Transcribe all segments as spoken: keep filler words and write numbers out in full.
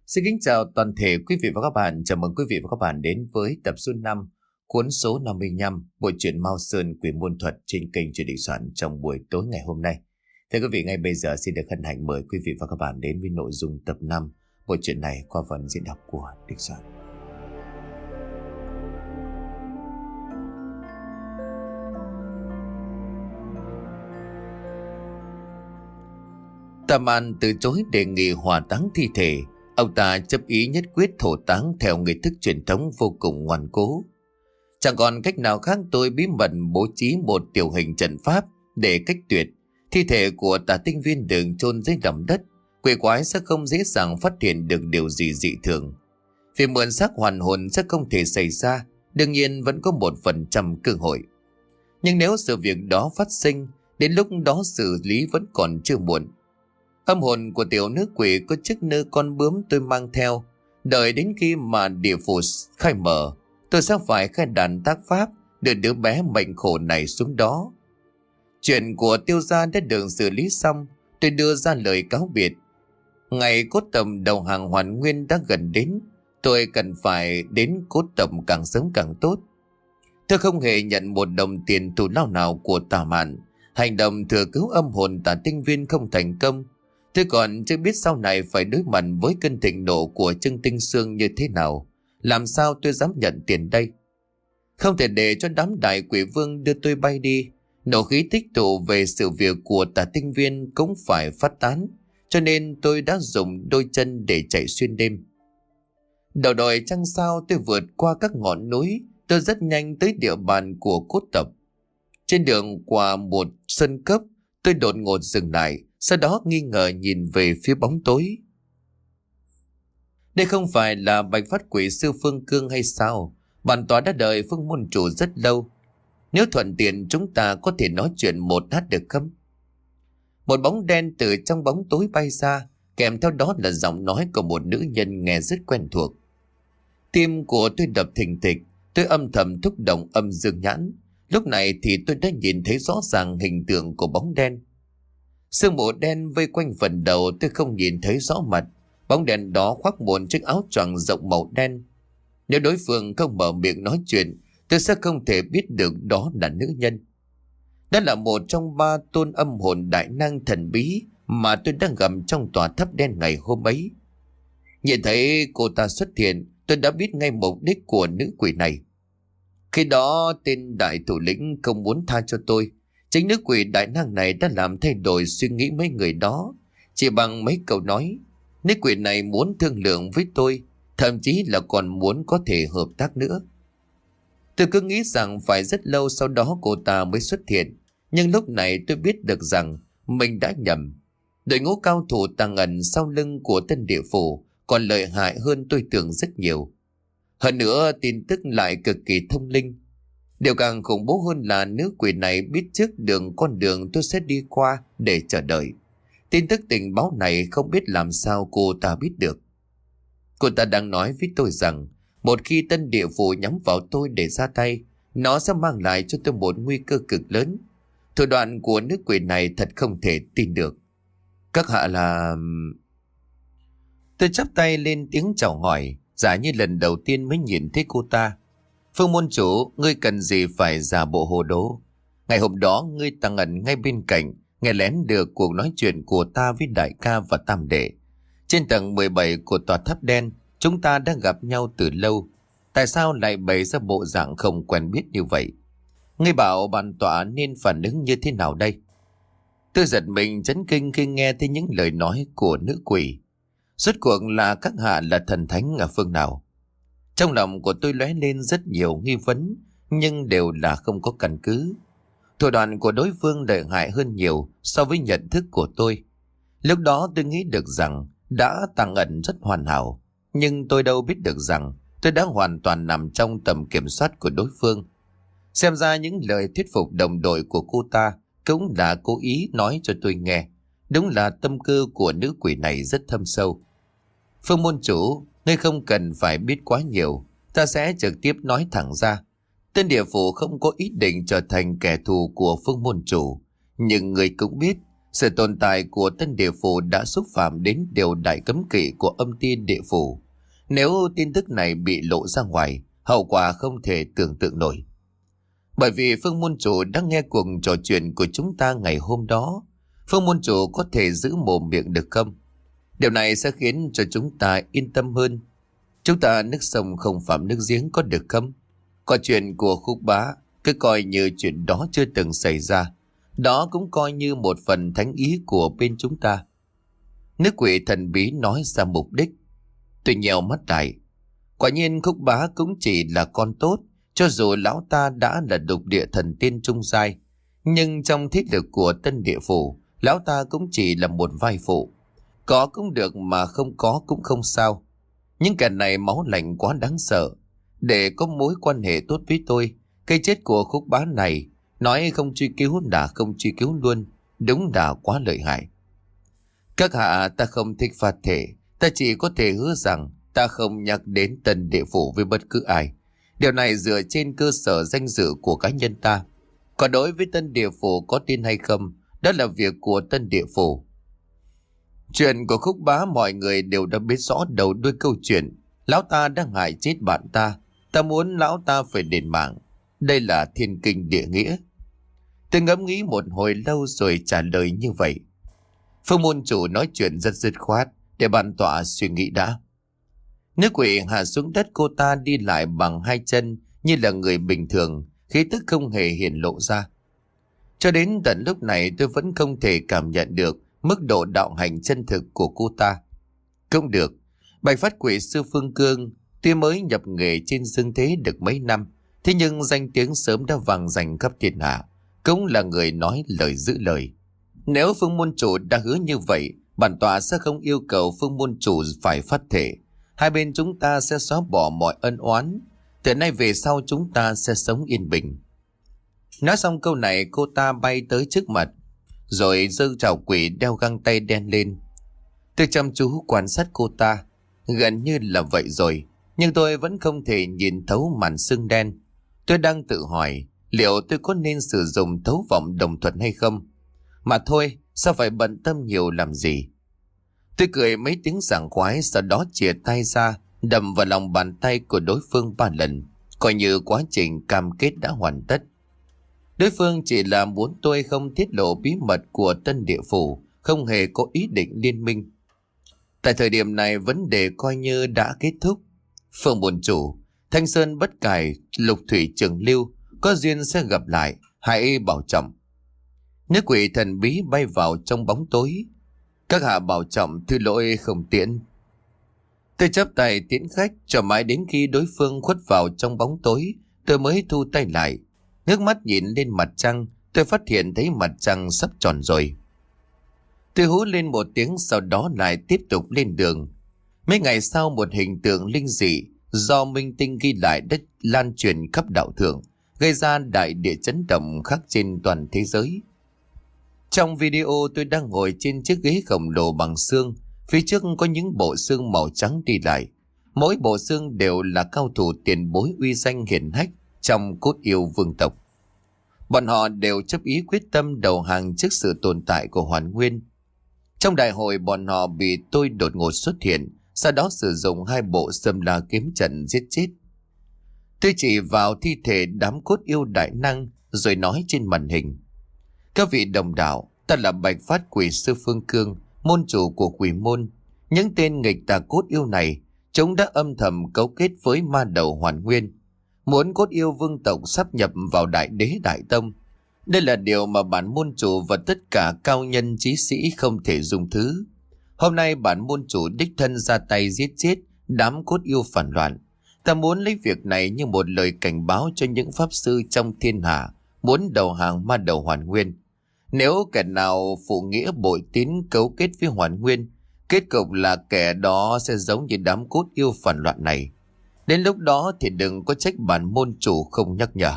Xin kính chào toàn thể quý vị và các bạn. Chào mừng quý vị và các bạn đến với tập số năm, cuốn số năm mươi lăm, bộ truyện Mao Sơn Quỷ Môn Thuật trên kênh Truyện Định Soạn trong buổi tối ngày hôm nay. Thưa quý vị, ngay bây giờ xin được hân hạnh mời quý vị và các bạn đến với nội dung tập năm bộ truyện này qua phần diễn đọc của Định Soạn. Tam An từ chối đề nghị hỏa táng thi thể. Ông ta chấp ý nhất quyết thổ táng theo nghi thức truyền thống vô cùng ngoan cố. Chẳng còn cách nào khác, tôi bí mật bố trí một tiểu hình trận pháp để cách tuyệt thi thể của Tả Tinh Viên đường chôn dưới lòng đất. Quỷ quái sẽ không dễ dàng phát hiện được điều gì dị thường. Vì mượn xác hoàn hồn sẽ không thể xảy ra, đương nhiên vẫn có một phần trăm cơ hội. Nhưng nếu sự việc đó phát sinh, đến lúc đó xử lý vẫn còn chưa muộn. Âm hồn của tiểu nữ quỷ có chiếc nơ con bướm tôi mang theo. Đợi đến khi mà địa phủ khai mở, tôi sẽ phải khai đàn tác pháp đưa đứa bé mệnh khổ này xuống đó. Chuyện của Tiêu gia đã được xử lý xong. Tôi đưa ra lời cáo biệt. Ngày cốt tầm đầu hàng hoàn nguyên đã gần đến. Tôi cần phải đến cốt tầm càng sớm càng tốt. Tôi không hề nhận một đồng tiền thù lao nào của Tà Mạn. Hành động thừa cứu âm hồn Tả Tinh Viên không thành công. Tôi còn chưa biết sau này phải đối mặt với cơn thịnh nộ của Trương Tinh Sương như thế nào. Làm sao tôi dám nhận tiền đây? Không thể để cho đám đại quỷ vương đưa tôi bay đi. Nộ khí tích tụ về sự việc của Tả Tinh Viên cũng phải phát tán. Cho nên tôi đã dùng đôi chân để chạy xuyên đêm. Đầu đồi trăng sao tôi vượt qua các ngọn núi. Tôi rất nhanh tới địa bàn của cốt tập. Trên đường qua một sân cốc, tôi đột ngột dừng lại. Sau đó nghi ngờ nhìn về phía bóng tối. Đây không phải là Bạch Phát Quỷ sư Phương Cương hay sao? Bản tọa đã đợi Phương môn chủ rất lâu. Nếu thuận tiện chúng ta có thể nói chuyện một hát được không? Một bóng đen từ trong bóng tối bay ra, kèm theo đó là giọng nói của một nữ nhân nghe rất quen thuộc. Tim của tôi đập thình thịch, tôi âm thầm thúc động âm dương nhãn. Lúc này thì tôi đã nhìn thấy rõ ràng hình tượng của bóng đen. Sương mù đen vây quanh phần đầu, tôi không nhìn thấy rõ mặt. Bóng đen đó khoác một chiếc áo choàng rộng màu đen. Nếu đối phương không mở miệng nói chuyện, tôi sẽ không thể biết được đó là nữ nhân. Đó là một trong ba tôn âm hồn đại năng thần bí mà tôi đang gặp trong tòa tháp đen ngày hôm ấy. Nhìn thấy cô ta xuất hiện, tôi đã biết ngay mục đích của nữ quỷ này. Khi đó tên đại thủ lĩnh không muốn tha cho tôi. Chính nữ quỷ đại năng này đã làm thay đổi suy nghĩ mấy người đó. Chỉ bằng mấy câu nói, nữ quỷ này muốn thương lượng với tôi, thậm chí là còn muốn có thể hợp tác nữa. Tôi cứ nghĩ rằng phải rất lâu sau đó cô ta mới xuất hiện. Nhưng lúc này tôi biết được rằng mình đã nhầm. Đội ngũ cao thủ tàng ẩn sau lưng của Tân Địa Phủ còn lợi hại hơn tôi tưởng rất nhiều. Hơn nữa tin tức lại cực kỳ thông linh. Điều càng khủng bố hơn là nữ quỷ này biết trước đường con đường tôi sẽ đi qua để chờ đợi. Tin tức tình báo này không biết làm sao cô ta biết được. Cô ta đang nói với tôi rằng một khi Tân Địa Phủ nhắm vào tôi để ra tay, nó sẽ mang lại cho tôi một nguy cơ cực lớn. Thủ đoạn của nữ quỷ này thật không thể tin được. Các hạ là... Tôi chắp tay lên tiếng chào hỏi, giả như lần đầu tiên mới nhìn thấy cô ta. Phương môn chủ, ngươi cần gì phải giả bộ hồ đồ? Ngày hôm đó ngươi tăng ẩn ngay bên cạnh, nghe lén được cuộc nói chuyện của ta với đại ca và tam đệ. Trên tầng mười bảy của tòa tháp đen, chúng ta đã gặp nhau từ lâu. Tại sao lại bày ra bộ dạng không quen biết như vậy? Ngươi bảo bản tọa nên phản ứng như thế nào đây? Tôi giật mình chấn kinh khi nghe thấy những lời nói của nữ quỷ. Rốt cuộc là các hạ là thần thánh ở phương nào? Trong lòng của tôi lóe lên rất nhiều nghi vấn, nhưng đều là không có căn cứ. Thủ đoạn của đối phương lợi hại hơn nhiều so với nhận thức của tôi. Lúc đó tôi nghĩ được rằng đã tàng ẩn rất hoàn hảo, nhưng tôi đâu biết được rằng tôi đã hoàn toàn nằm trong tầm kiểm soát của đối phương. Xem ra những lời thuyết phục đồng đội của cô ta cũng là cố ý nói cho tôi nghe. Đúng là tâm cơ của nữ quỷ này rất thâm sâu. Phương môn chủ, ngươi không cần phải biết quá nhiều, ta sẽ trực tiếp nói thẳng ra. Tân Địa Phủ không có ý định trở thành kẻ thù của Phương môn chủ, nhưng ngươi cũng biết, Sự tồn tại của tân địa phủ đã xúc phạm đến điều đại cấm kỵ của âm ti địa phủ. Nếu tin tức này bị lộ ra ngoài, hậu quả không thể tưởng tượng nổi. Bởi vì Phương môn chủ đã nghe cuộc trò chuyện của chúng ta ngày hôm đó, Phương môn chủ có thể giữ mồm miệng được không? Điều này sẽ khiến cho chúng ta yên tâm hơn. Chúng ta nước sông không phạm nước giếng có được không? Còn chuyện của Khúc Bá, cứ coi như chuyện đó chưa từng xảy ra. Đó cũng coi như một phần thánh ý của bên chúng ta. Nước quỷ thần bí nói ra mục đích. Tôi nhèo mắt lại. Quả nhiên Khúc Bá cũng chỉ là con tốt, cho dù lão ta đã là độc địa thần tiên trung giai. Nhưng trong thiết lực của tân địa phủ, lão ta cũng chỉ là một vai phụ. Có cũng được mà không có cũng không sao. Nhưng kẻ này máu lạnh quá đáng sợ. Để có mối quan hệ tốt với tôi, cái chết của Khúc Bá này, nói không truy cứu đã không truy cứu luôn, đúng là quá lợi hại. Các hạ, ta không thích phạt thể, ta chỉ có thể hứa rằng ta không nhắc đến tân địa phủ với bất cứ ai. Điều này dựa trên cơ sở danh dự của cá nhân ta. Còn đối với tân địa phủ có tin hay không, đó là việc của tân địa phủ. Chuyện của Khúc Bá mọi người đều đã biết rõ đầu đuôi câu chuyện. Lão ta đang hại chết bạn ta, ta muốn lão ta phải đền mạng. Đây là thiên kinh địa nghĩa. Tôi ngẫm nghĩ một hồi lâu rồi trả lời như vậy. Phương môn chủ nói chuyện rất dứt khoát, để bản tọa suy nghĩ đã. Nữ quỷ hạ xuống đất, cô ta đi lại bằng hai chân như là người bình thường, khí tức không hề hiện lộ ra. Cho đến tận lúc này tôi vẫn không thể cảm nhận được mức độ đạo hành chân thực của cô ta. Cũng được, Bạch Phát Quỷ Sư Phương Cương tuy mới nhập nghề trên dương thế được mấy năm, thế nhưng danh tiếng sớm đã vang dành khắp thiên hạ, cũng là người nói lời giữ lời. Nếu Phương môn chủ đã hứa như vậy, bản tọa sẽ không yêu cầu Phương môn chủ phải phát thể. Hai bên chúng ta sẽ xóa bỏ mọi ân oán. Từ nay về sau chúng ta sẽ sống yên bình. Nói xong câu này, cô ta bay tới trước mặt, rồi giơ chảo quỷ đeo găng tay đen lên. Tôi chăm chú quan sát cô ta, gần như là vậy rồi, nhưng tôi vẫn không thể nhìn thấu màn sương đen. Tôi đang tự hỏi liệu tôi có nên sử dụng thấu vọng đồng thuận hay không. Mà thôi, sao phải bận tâm nhiều làm gì. Tôi cười mấy tiếng sảng khoái, sau đó chìa tay ra, đầm vào lòng bàn tay của đối phương ba lần, coi như quá trình cam kết đã hoàn tất. Đối phương chỉ là muốn tôi không tiết lộ bí mật của tân địa phủ, không hề có ý định liên minh. Tại thời điểm này vấn đề coi như đã kết thúc. Phương môn chủ, Thanh Sơn bất cải, Lục Thủy Trường Lưu, có duyên sẽ gặp lại, hãy bảo trọng. Nữ quỷ thần bí bay vào trong bóng tối. Các hạ bảo trọng, thư lỗi không tiễn. Tôi chắp tay tiễn khách, cho mãi đến khi đối phương khuất vào trong bóng tối, tôi mới thu tay lại. Ngước mắt nhìn lên mặt trăng, tôi phát hiện thấy mặt trăng sắp tròn rồi. Tôi hú lên một tiếng, sau đó lại tiếp tục lên đường. Mấy ngày sau, một hình tượng linh dị do minh tinh ghi lại đã lan truyền khắp đạo thượng, gây ra đại địa chấn động khắc trên toàn thế giới. Trong video, tôi đang ngồi trên chiếc ghế khổng lồ bằng xương, phía trước có những bộ xương màu trắng đi lại. Mỗi bộ xương đều là cao thủ tiền bối uy danh hiển hách trong cốt yêu vương tộc. Bọn họ đều chấp ý quyết tâm đầu hàng trước sự tồn tại của Hoàn Nguyên. Trong đại hội, bọn họ bị tôi đột ngột xuất hiện, sau đó sử dụng hai bộ Sâm La kiếm trận giết chết. Tôi chỉ vào thi thể đám cốt yêu đại năng rồi nói trên màn hình: các vị đồng đạo, ta là Bạch Phát Quỷ Sư Phương Cương, môn chủ của quỷ môn. Những tên nghịch tà cốt yêu này, chúng đã âm thầm cấu kết với ma đầu Hoàn Nguyên, muốn cốt yêu vương tộc sáp nhập vào Đại Đế Đại Tông. Đây là điều mà bản môn chủ và tất cả cao nhân trí sĩ không thể dung thứ. Hôm nay bản môn chủ đích thân ra tay giết chết đám cốt yêu phản loạn. Ta muốn lấy việc này như một lời cảnh báo cho những pháp sư trong thiên hạ muốn đầu hàng ma đầu Hoàn Nguyên. Nếu kẻ nào phụ nghĩa bội tín cấu kết với Hoàn Nguyên, kết cục là kẻ đó sẽ giống như đám cốt yêu phản loạn này. Đến lúc đó thì đừng có trách bản môn chủ không nhắc nhở.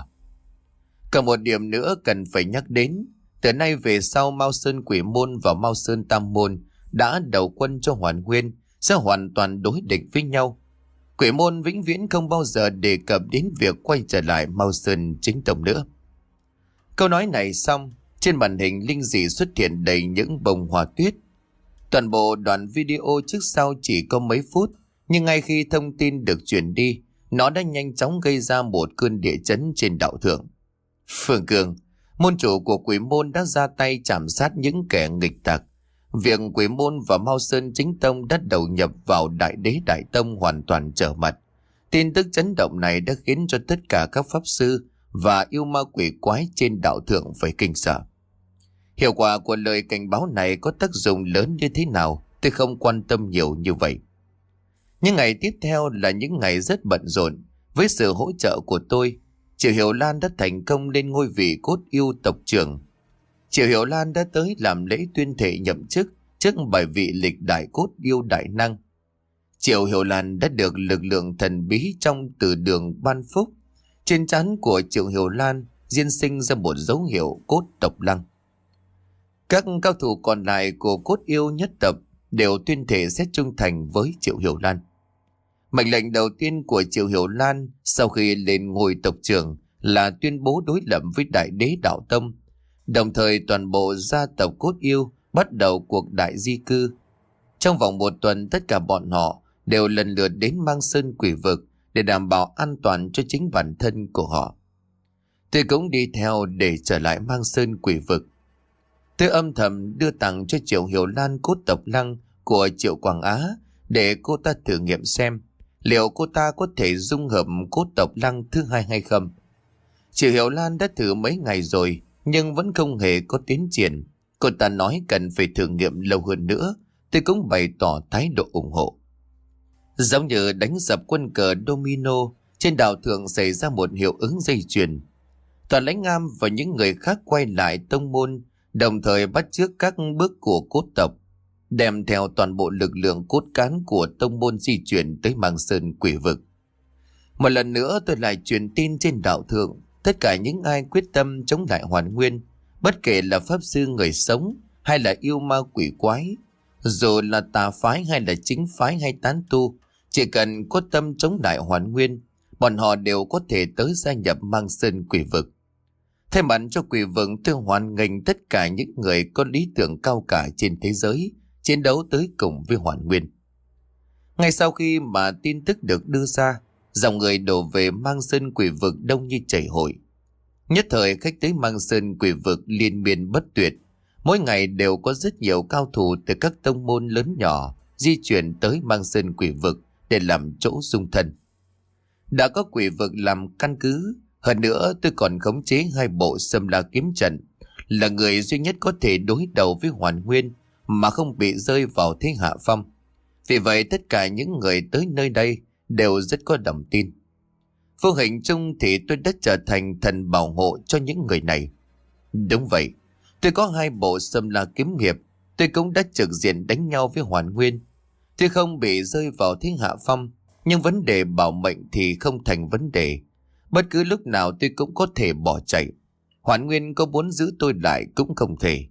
Còn một điểm nữa cần phải nhắc đến. Từ nay về sau, Mao Sơn Quỷ Môn và Mao Sơn Tam Môn đã đầu quân cho Hoàn Nguyên, sẽ hoàn toàn đối địch với nhau. Quỷ Môn vĩnh viễn không bao giờ đề cập đến việc quay trở lại Mao Sơn chính tông nữa. Câu nói này xong, Trên màn hình linh dị xuất hiện đầy những bông hoa tuyết. Toàn bộ đoạn video trước sau chỉ có mấy phút, nhưng ngay khi thông tin được truyền đi, nó đã nhanh chóng gây ra một cơn địa chấn trên đạo thượng. Phương Cương, môn chủ của Quỷ Môn, đã ra tay chạm sát những kẻ nghịch tặc. Việc Quỷ Môn và Mao Sơn Chính Tông đã đầu nhập vào Đại Đế Đại Tông hoàn toàn trở mặt. Tin tức chấn động này đã khiến cho tất cả các pháp sư và yêu ma quỷ quái trên đạo thượng phải kinh sợ. Hiệu quả của lời cảnh báo này có tác dụng lớn như thế nào, tôi không quan tâm nhiều như vậy. Những ngày tiếp theo là những ngày rất bận rộn. Với sự hỗ trợ của tôi, Triệu Hiểu Lan đã thành công lên ngôi vị cốt yêu tộc trưởng. Triệu Hiểu Lan đã tới làm lễ tuyên thệ nhậm chức trước bài vị lịch đại cốt yêu đại năng. Triệu Hiểu Lan đã được lực lượng thần bí trong từ đường ban phúc. Trên trán của Triệu Hiểu Lan diên sinh ra một dấu hiệu cốt tộc lăng. Các cao thủ còn lại của cốt yêu nhất tập đều tuyên thệ sẽ trung thành với Triệu Hiểu Lan. Mệnh lệnh đầu tiên của Triệu Hiểu Lan sau khi lên ngôi tộc trưởng là tuyên bố đối lập với Đại Đế Đạo Tông. Đồng thời toàn bộ gia tộc cốt yêu bắt đầu cuộc đại di cư. Trong vòng một tuần, tất cả bọn họ đều lần lượt đến Mang Sơn Quỷ Vực để đảm bảo an toàn cho chính bản thân của họ. Tôi cũng đi theo để trở lại Mang Sơn Quỷ Vực. Tôi âm thầm đưa tặng cho Triệu Hiểu Lan cốt tộc lăng của Triệu Quảng Á để cô ta thử nghiệm xem liệu cô ta có thể dung hợp cốt tộc lăng thứ hai hay không. Triệu Hiểu Lan đã thử mấy ngày rồi nhưng vẫn không hề có tiến triển. Cô ta nói cần phải thử nghiệm lâu hơn nữa. Tôi cũng bày tỏ thái độ ủng hộ. Giống như đánh dập quân cờ domino, trên đảo thượng xảy ra một hiệu ứng dây chuyền. Toàn Lãnh Am và những người khác quay lại tông môn, đồng thời bắt chước các bước của cốt tộc, đem theo toàn bộ lực lượng cốt cán của tông môn di chuyển tới Mang Sơn Quỷ Vực. Một lần nữa tôi lại truyền tin trên đạo thượng, tất cả những ai quyết tâm chống lại Hoàn Nguyên, bất kể là pháp sư người sống hay là yêu ma quỷ quái, dù là tà phái hay là chính phái hay tán tu, chỉ cần có tâm chống lại Hoàn Nguyên, bọn họ đều có thể tới gia nhập Mang Sơn Quỷ Vực. Thay mặt cho Quỷ Vực, tôi hoan nghênh tất cả những người có lý tưởng cao cả trên thế giới chiến đấu tới cùng với Hoàn Nguyên. Ngay sau khi mà tin tức được đưa ra, dòng người đổ về Mang Sơn Quỷ Vực đông như chảy hội. Nhất thời khách tới Mang Sơn Quỷ Vực liên miên bất tuyệt. Mỗi ngày đều có rất nhiều cao thủ từ các tông môn lớn nhỏ di chuyển tới Mang Sơn Quỷ Vực để làm chỗ dung thân. Đã có Quỷ Vực làm căn cứ, hơn nữa tôi còn khống chế hai bộ Sâm La kiếm trận, là người duy nhất có thể đối đầu với Hoàn Nguyên mà không bị rơi vào thế hạ phong. Vì vậy tất cả những người tới nơi đây đều rất có lòng tin. Vô hình chung thì tôi đã trở thành thần bảo hộ cho những người này. Đúng vậy, tôi có hai bộ Sâm La kiếm hiệp, tôi cũng đã trực diện đánh nhau với Hoàn Nguyên. Tôi không bị rơi vào thế hạ phong, nhưng vấn đề bảo mệnh thì không thành vấn đề. Bất cứ lúc nào tôi cũng có thể bỏ chạy. Hoàn Nguyên có muốn giữ tôi lại cũng không thể.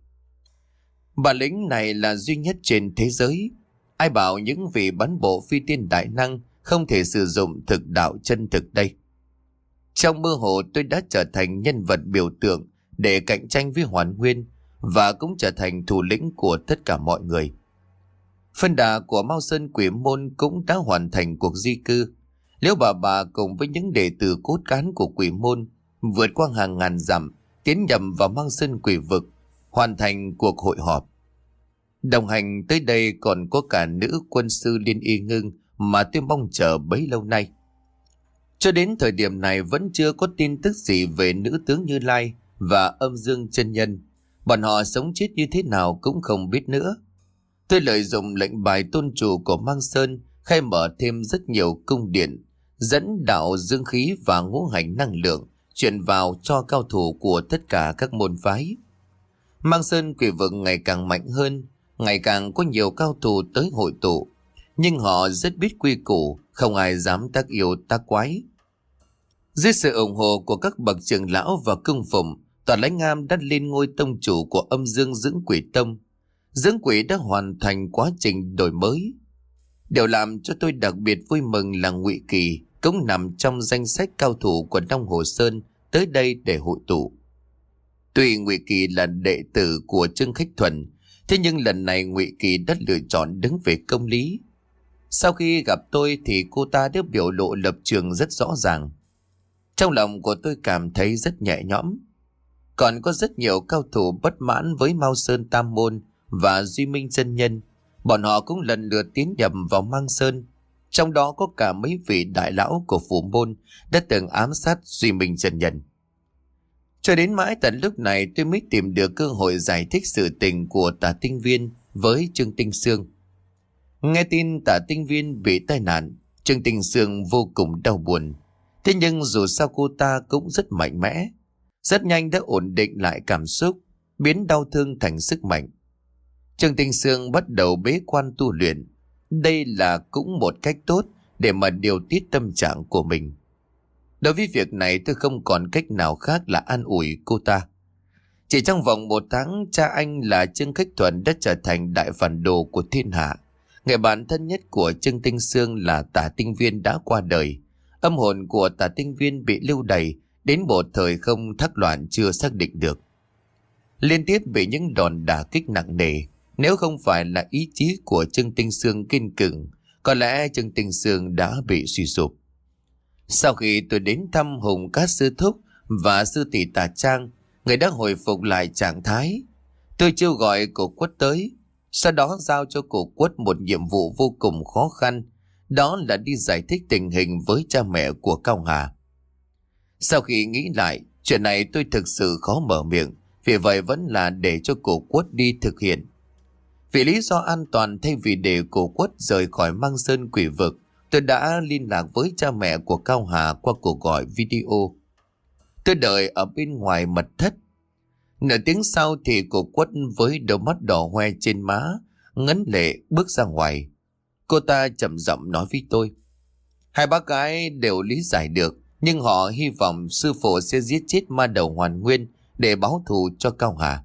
Bản lĩnh này là duy nhất trên thế giới. Ai bảo những vị bán bộ phi tiên đại năng không thể sử dụng thực đạo chân thực đây. Trong mơ hồ tôi đã trở thành nhân vật biểu tượng để cạnh tranh với Hoàn Nguyên, và cũng trở thành thủ lĩnh của tất cả mọi người. Phân đà của Mao Sơn Quỷ Môn cũng đã hoàn thành cuộc di cư. Liễu bà bà cùng với những đệ tử cốt cán của Quỷ Môn vượt qua hàng ngàn dặm, tiến nhầm vào Mang Sơn Quỷ Vực, hoàn thành cuộc hội họp. Đồng hành tới đây còn có cả nữ quân sư Liên Y Ngưng mà tôi mong chờ bấy lâu nay. Cho đến thời điểm này vẫn chưa có tin tức gì về nữ tướng Như Lai và âm dương chân nhân. Bọn họ sống chết như thế nào cũng không biết nữa. Tôi lợi dụng lệnh bài tôn chủ của Mang Sơn khai mở thêm rất nhiều cung điện, dẫn đạo dương khí và ngũ hành năng lượng chuyển vào cho cao thủ của tất cả các môn phái. Mang Sơn Quỷ Vực ngày càng mạnh hơn, ngày càng có nhiều cao thủ tới hội tụ, nhưng họ rất biết quy củ, không ai dám tác yêu tác quái. Dưới sự ủng hộ của các bậc trưởng lão và cung phụng, Toàn Lãnh Am đã lên ngôi tông chủ của âm dương dưỡng quỷ tông. Dưỡng quỷ đã hoàn thành quá trình đổi mới. Điều làm cho tôi đặc biệt vui mừng là Ngụy Kỳ cũng nằm trong danh sách cao thủ của Đông Hồ Sơn tới đây để hội tụ. Tuy Ngụy Kỳ là đệ tử của Trương Khách Thuần, thế nhưng lần này Ngụy Kỳ đã lựa chọn đứng về công lý. Sau khi gặp tôi thì cô ta đã biểu lộ lập trường rất rõ ràng. Trong lòng của tôi cảm thấy rất nhẹ nhõm. Còn có rất nhiều cao thủ bất mãn với Mao Sơn Tam Môn và Duy Minh Chân Nhân. Bọn họ cũng lần lượt tiến nhập vào Mang Sơn. Trong đó có cả mấy vị đại lão của Phủ Môn đã từng ám sát Duy Minh Chân Nhân. Cho đến mãi tận lúc này tôi mới tìm được cơ hội giải thích sự tình của Tả Tinh Viên với Trương Tinh Xương. Nghe tin Tả Tinh Viên bị tai nạn, Trương Tinh Xương vô cùng đau buồn. Thế nhưng dù sao cô ta cũng rất mạnh mẽ, rất nhanh đã ổn định lại cảm xúc, biến đau thương thành sức mạnh. Trương Tinh Xương bắt đầu bế quan tu luyện. Đây là cũng một cách tốt để mà điều tiết tâm trạng của mình. Đối với việc này tôi không còn cách nào khác là an ủi cô ta. Chỉ trong vòng một tháng, cha anh là Trương Khách Thuần đã trở thành đại phản đồ của thiên hạ. Người bạn thân nhất của Trương Tinh Xương là Tả Tinh Viên đã qua đời. Âm hồn của Tả Tinh Viên bị lưu đày đến một thời không thác loạn chưa xác định được. Liên tiếp bị những đòn đả kích nặng nề. Nếu không phải là ý chí của Trương Tinh Xương kiên cường, có lẽ Trương Tinh Xương đã bị suy sụp. Sau khi tôi đến thăm Hùng Cát Sư Thúc và sư tỷ Tà Trang, người đã hồi phục lại trạng thái. Tôi kêu gọi cổ Quất tới, sau đó giao cho cổ Quất một nhiệm vụ vô cùng khó khăn, đó là đi giải thích tình hình với cha mẹ của Cao Hà. Sau khi nghĩ lại, chuyện này tôi thực sự khó mở miệng, vì vậy vẫn là để cho cổ Quất đi thực hiện. Vì lý do an toàn, thay vì để cổ Quất rời khỏi Mang Sơn Quỷ Vực, tôi đã liên lạc với cha mẹ của Cao Hà qua cuộc gọi video. Tôi đợi ở bên ngoài mật thất. Nửa tiếng sau thì cổ Quất với đôi mắt đỏ hoe trên má, ngấn lệ bước ra ngoài. Cô ta chậm giọng nói với tôi. Hai bác gái đều lý giải được, nhưng họ hy vọng sư phụ sẽ giết chết ma đầu Hoàn Nguyên để báo thù cho Cao Hà.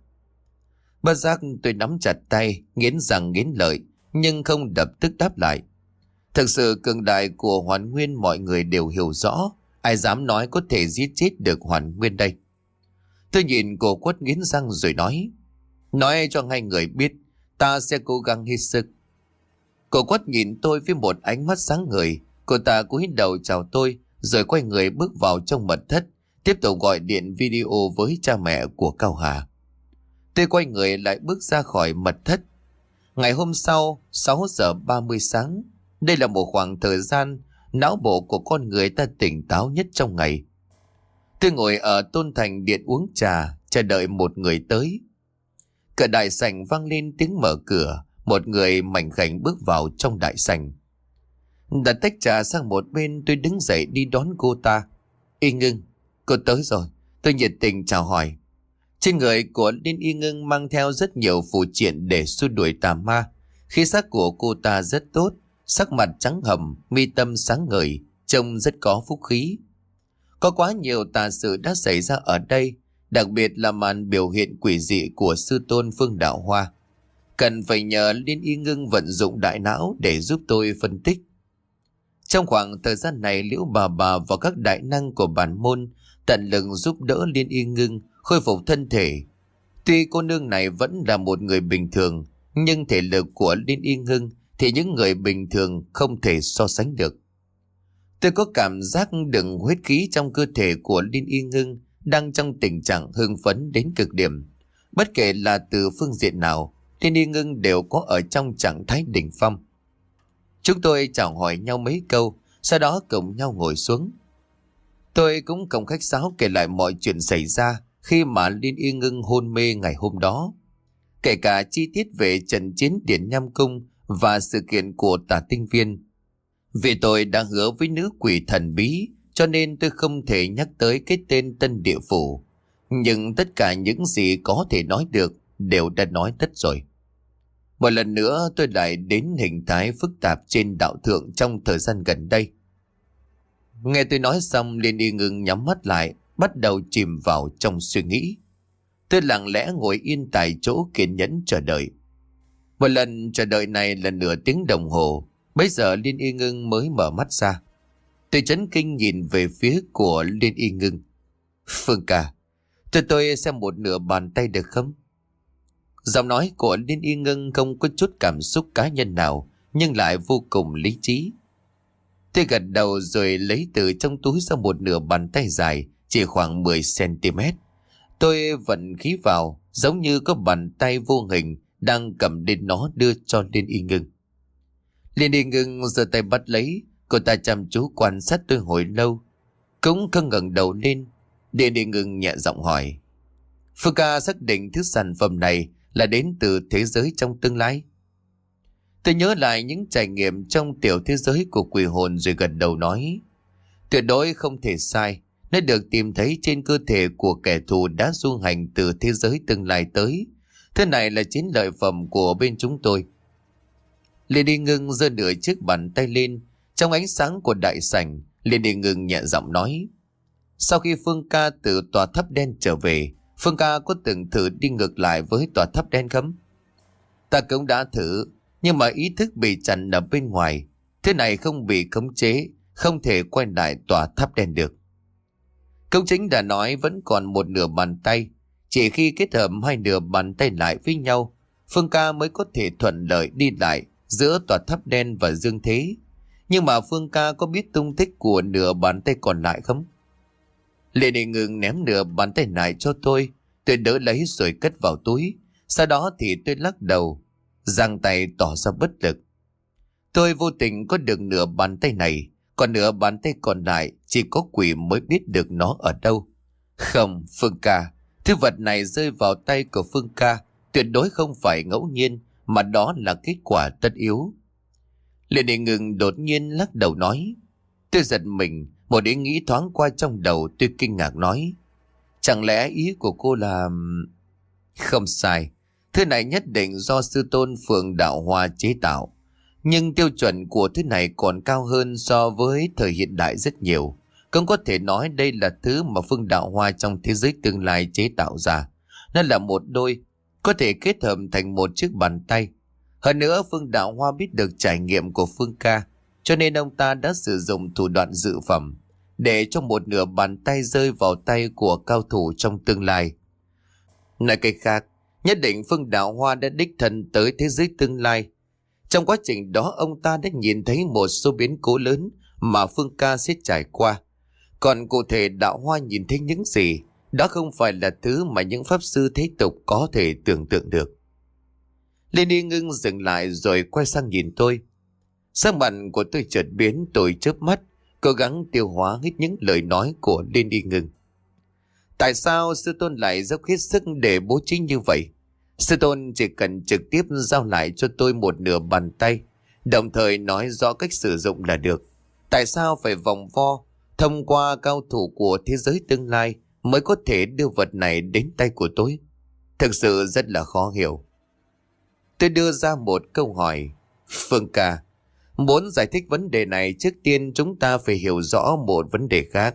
Bất giác tôi nắm chặt tay, nghiến răng nghiến lợi, nhưng không lập tức đáp lại. Thực sự cường đại của Hoàn Nguyên mọi người đều hiểu rõ, ai dám nói có thể giết chết được Hoàn Nguyên đây. Tôi nhìn cô Quất nghiến răng rồi nói. Nói cho hai người biết, ta sẽ cố gắng hết sức. Cô Quất nhìn tôi với một ánh mắt sáng ngời. Cô ta cúi đầu chào tôi, rồi quay người bước vào trong mật thất, tiếp tục gọi điện video với cha mẹ của Cao Hà. Tôi quay người lại bước ra khỏi mật thất. Ngày hôm sau, sáu giờ ba mươi sáng, đây là một khoảng thời gian não bộ của con người ta tỉnh táo nhất trong ngày. Tôi ngồi ở Tôn Thành Điện uống trà, chờ đợi một người tới. Cửa đại sảnh vang lên tiếng mở cửa, một người mảnh khảnh bước vào trong đại sảnh. Đặt tách trà sang một bên, tôi đứng dậy đi đón cô ta. Y Ngưng, cô tới rồi. Tôi nhiệt tình chào hỏi. Trên người của Liên Y Ngưng mang theo rất nhiều phù triện để xua đuổi tà ma. Khí sắc của cô ta rất tốt, sắc mặt trắng hầm, mi tâm sáng ngời, trông rất có phúc khí. Có quá nhiều tà sự đã xảy ra ở đây, đặc biệt là màn biểu hiện quỷ dị của sư tôn Phương Đạo Hoa. Cần phải nhờ Liên Y Ngưng vận dụng đại não để giúp tôi phân tích. Trong khoảng thời gian này, Liễu Bà Bà và các đại năng của bản môn tận lực giúp đỡ Liên Y Ngưng khôi phục thân thể. Tuy cô nương này vẫn là một người bình thường, nhưng thể lực của Liên Y Ngưng thì những người bình thường không thể so sánh được. Tôi có cảm giác đựng huyết khí trong cơ thể của Liên Y Ngưng đang trong tình trạng hưng phấn đến cực điểm. Bất kể là từ phương diện nào, Liên Y Ngưng đều có ở trong trạng thái đỉnh phong. Chúng tôi chào hỏi nhau mấy câu, sau đó cùng nhau ngồi xuống. Tôi cũng không khách sáo kể lại mọi chuyện xảy ra khi mà Liên Y Ngưng hôn mê ngày hôm đó, kể cả chi tiết về trận chiến Điện Nham Cung và sự kiện của Tả Tinh Viên. Vì tôi đã hứa với nữ quỷ thần bí, cho nên tôi không thể nhắc tới cái tên Tân Địa Phủ. Nhưng tất cả những gì có thể nói được đều đã nói tất rồi. Một lần nữa tôi lại đến hình thái phức tạp trên đạo thượng trong thời gian gần đây. Nghe tôi nói xong, Liên Y Ngưng nhắm mắt lại, bắt đầu chìm vào trong suy nghĩ. Tôi lặng lẽ ngồi yên tại chỗ kiên nhẫn chờ đợi. Một lần chờ đợi này là nửa tiếng đồng hồ. Bây giờ Liên Y Ngưng mới mở mắt ra. Tôi chấn kinh nhìn về phía của Liên Y Ngưng. Phương ca, Tôi tôi xem một nửa bàn tay được không? Giọng nói của Liên Y Ngưng không có chút cảm xúc cá nhân nào, nhưng lại vô cùng lý trí. Tôi gật đầu rồi lấy từ trong túi ra một nửa bàn tay dài, chỉ khoảng mười xăng-ti-mét. Tôi vận khí vào, giống như có bàn tay vô hình đang cầm lên nó đưa cho Liên Y Ngưng. Liên Y Ngưng giơ tay bắt lấy, cô ta chăm chú quan sát tôi hồi lâu, cũng không ngẩng đầu lên. Liên Y Ngưng nhẹ giọng hỏi: Phương ca xác định thứ sản phẩm này là đến từ thế giới trong tương lai? Tôi nhớ lại những trải nghiệm trong tiểu thế giới của quỷ hồn rồi gật đầu nói: Tuyệt đối không thể sai. Nó được tìm thấy trên cơ thể của kẻ thù đã du hành từ thế giới tương lai tới. Thế này là chiến lợi phẩm của bên chúng tôi. Liên đi ngưng giơ nửa chiếc bàn tay lên. Trong ánh sáng của đại sảnh, Liên đi ngưng nhẹ giọng nói: Sau khi Phương ca từ tòa tháp đen trở về, Phương ca có từng thử đi ngược lại với tòa tháp đen không? Ta cũng đã thử, nhưng mà ý thức bị chặn ở bên ngoài. Thế này không bị khống chế, không thể quay lại tòa tháp đen được. Công chính đã nói vẫn còn một nửa bàn tay. Chỉ khi kết hợp hai nửa bàn tay lại với nhau, Phương ca mới có thể thuận lợi đi lại giữa tòa tháp đen và dương thế. Nhưng mà Phương ca có biết tung tích của nửa bàn tay còn lại không? Lệ Đề Ngừng ném nửa bàn tay lại cho tôi. Tôi đỡ lấy rồi cất vào túi. Sau đó thì tôi lắc đầu, giang tay tỏ ra bất lực. Tôi vô tình có được nửa bàn tay này, còn nửa bàn tay còn lại chỉ có quỷ mới biết được nó ở đâu. Không, Phương ca, thứ vật này rơi vào tay của Phương ca tuyệt đối không phải ngẫu nhiên, mà đó là kết quả tất yếu. Lệ Đề Ngừng đột nhiên lắc đầu nói. Tôi giật mình, một ý nghĩ thoáng qua trong đầu. Tôi kinh ngạc nói: Chẳng lẽ ý của cô là... Không sai, thứ này nhất định do sư tôn Phượng Đạo Hoa chế tạo. Nhưng tiêu chuẩn của thứ này còn cao hơn so với thời hiện đại rất nhiều. Cũng có thể nói đây là thứ mà Phương Đạo Hoa trong thế giới tương lai chế tạo ra. Nó là một đôi, có thể kết hợp thành một chiếc bàn tay. Hơn nữa Phương Đạo Hoa biết được trải nghiệm của Phương ca, cho nên ông ta đã sử dụng thủ đoạn dự phẩm để cho một nửa bàn tay rơi vào tay của cao thủ trong tương lai. Nói cách khác, nhất định Phương Đạo Hoa đã đích thân tới thế giới tương lai. Trong quá trình đó ông ta đã nhìn thấy một số biến cố lớn mà Phương ca sẽ trải qua. Còn cụ thể Đạo Hoa nhìn thấy những gì, đó không phải là thứ mà những pháp sư thế tục có thể tưởng tượng được. Liên Y Ngưng dừng lại rồi quay sang nhìn tôi. Sắc mặt của tôi chợt biến, tôi chớp mắt, cố gắng tiêu hóa hết những lời nói của Liên Y Ngưng. Tại sao sư tôn lại dốc hết sức để bố trí như vậy? Sư tôn chỉ cần trực tiếp giao lại cho tôi một nửa bàn tay, đồng thời nói rõ cách sử dụng là được. Tại sao phải vòng vo, thông qua cao thủ của thế giới tương lai mới có thể đưa vật này đến tay của tôi? Thực sự rất là khó hiểu. Tôi đưa ra một câu hỏi. Phương ca, muốn giải thích vấn đề này trước tiên chúng ta phải hiểu rõ một vấn đề khác.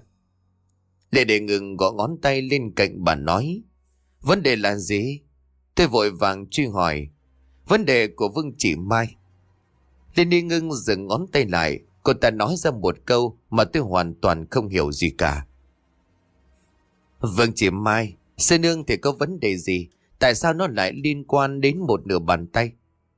Lệ Đề Ngừng gõ ngón tay lên cạnh bàn nói. Vấn đề là gì? Tôi vội vàng truy hỏi. Vấn đề của Vương Chỉ Mai. Liên Y Ngưng dừng ngón tay lại. Cô ta nói ra một câu mà tôi hoàn toàn không hiểu gì cả. Vương Chỉ Mai, sư nương thì có vấn đề gì? Tại sao nó lại liên quan đến một nửa bàn tay?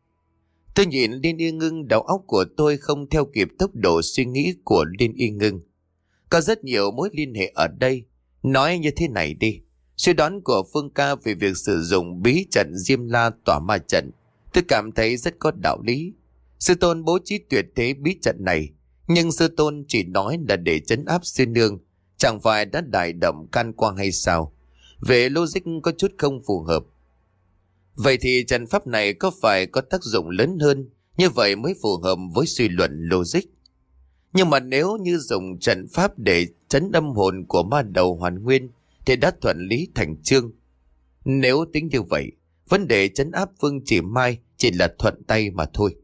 Tôi nhìn Liên Y Ngưng, đầu óc của tôi không theo kịp tốc độ suy nghĩ của Liên Y Ngưng. Có rất nhiều mối liên hệ ở đây. Nói như thế này đi. Suy đoán của Phương ca về việc sử dụng bí trận Diêm La tỏa ma trận, tôi cảm thấy rất có đạo lý. Sư tôn bố trí tuyệt thế bí trận này, nhưng sư tôn chỉ nói là để trấn áp sư nương, chẳng phải đã đại động can quang hay sao? Về logic có chút không phù hợp. Vậy thì trận pháp này có phải có tác dụng lớn hơn, như vậy mới phù hợp với suy luận logic. Nhưng mà nếu như dùng trận pháp để trấn âm hồn của ma đầu Hoàn Nguyên thì đã thuận lý thành chương. Nếu tính như vậy, vấn đề trấn áp Vương Chỉ Mai chỉ là thuận tay mà thôi.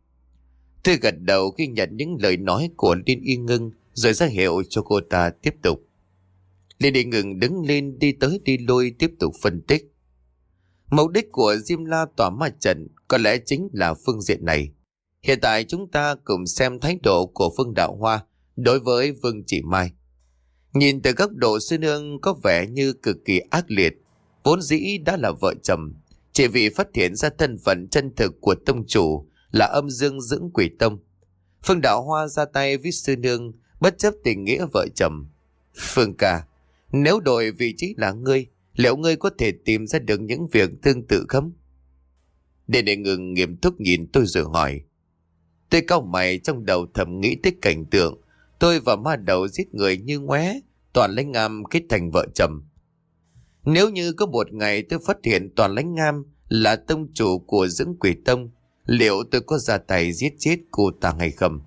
Tôi gật đầu ghi nhận những lời nói của Liên Y Ngưng rồi ra hiệu cho cô ta tiếp tục. Liên Y Ngưng đứng lên đi tới đi lui tiếp tục phân tích. Mục đích của Diêm La tỏa ma trận có lẽ chính là phương diện này. Hiện tại chúng ta cùng xem thái độ của Phương Đạo Hoa đối với Vương Chỉ Mai. Nhìn từ góc độ sư nương có vẻ như cực kỳ ác liệt, vốn dĩ đã là vợ chồng. Chỉ vì phát hiện ra thân phận chân thực của tông chủ là âm dương dưỡng quỷ tông, Phương Đạo Hoa ra tay với sư nương, bất chấp tình nghĩa vợ chồng. Phương ca, nếu đổi vị trí là ngươi, liệu ngươi có thể tìm ra được những việc tương tự không? Để để ngừng nghiêm túc nhìn tôi rồi hỏi. Tôi cau mày trong đầu thầm nghĩ tới cảnh tượng tôi và ma đầu giết người như ngoé, Toàn Lãnh Ngam kết thành vợ chồng. Nếu như có một ngày tôi phát hiện Toàn Lãnh Ngam là tông chủ của dưỡng quỷ tông, liệu tôi có ra tay giết chết cô ta hay không?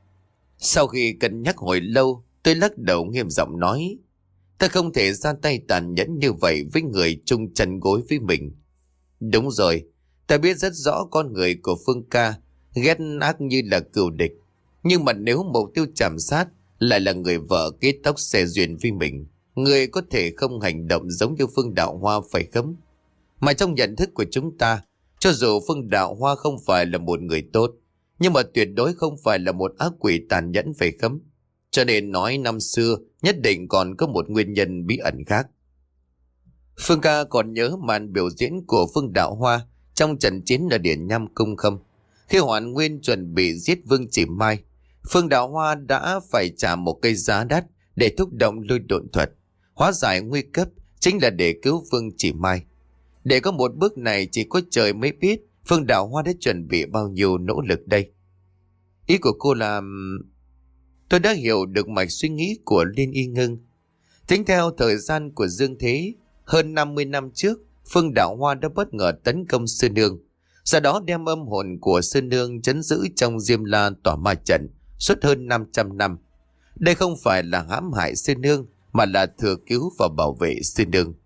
Sau khi cân nhắc hồi lâu, tôi lắc đầu nghiêm giọng nói, ta không thể ra tay tàn nhẫn như vậy với người chung chân gối với mình. Đúng rồi, ta biết rất rõ con người của Phương ca ghét ác như là cừu địch. Nhưng mà nếu mục tiêu chạm sát lại là người vợ kết tóc xe duyên với mình, người có thể không hành động giống như Phương Đạo Hoa phải không? Mà trong nhận thức của chúng ta, cho dù Phương Đạo Hoa không phải là một người tốt, nhưng mà tuyệt đối không phải là một ác quỷ tàn nhẫn phải không? Cho nên nói năm xưa nhất định còn có một nguyên nhân bí ẩn khác. Phương ca còn nhớ màn biểu diễn của Phương Đạo Hoa trong trận chiến ở Điện Nham Cung không? Khi Hoàn Nguyên chuẩn bị giết Vương Chỉ Mai, Phương Đạo Hoa đã phải trả một cây giá đắt để thúc động lôi độn thuật. Hóa giải nguy cấp chính là để cứu Vương Chỉ Mai. Để có một bước này chỉ có trời mới biết Phương Đạo Hoa đã chuẩn bị bao nhiêu nỗ lực đây. Ý của cô là... Tôi đã hiểu được mạch suy nghĩ của Liên Y Ngưng. Tính theo thời gian của Dương Thế, hơn năm mươi năm trước, Phương Đạo Hoa đã bất ngờ tấn công Sư Nương, sau đó đem âm hồn của Sư Nương trấn giữ trong Diêm La Tỏa Ma Trận suốt hơn năm trăm năm. Đây không phải là hãm hại Sư Nương, mà là thừa cứu và bảo vệ Sư Nương.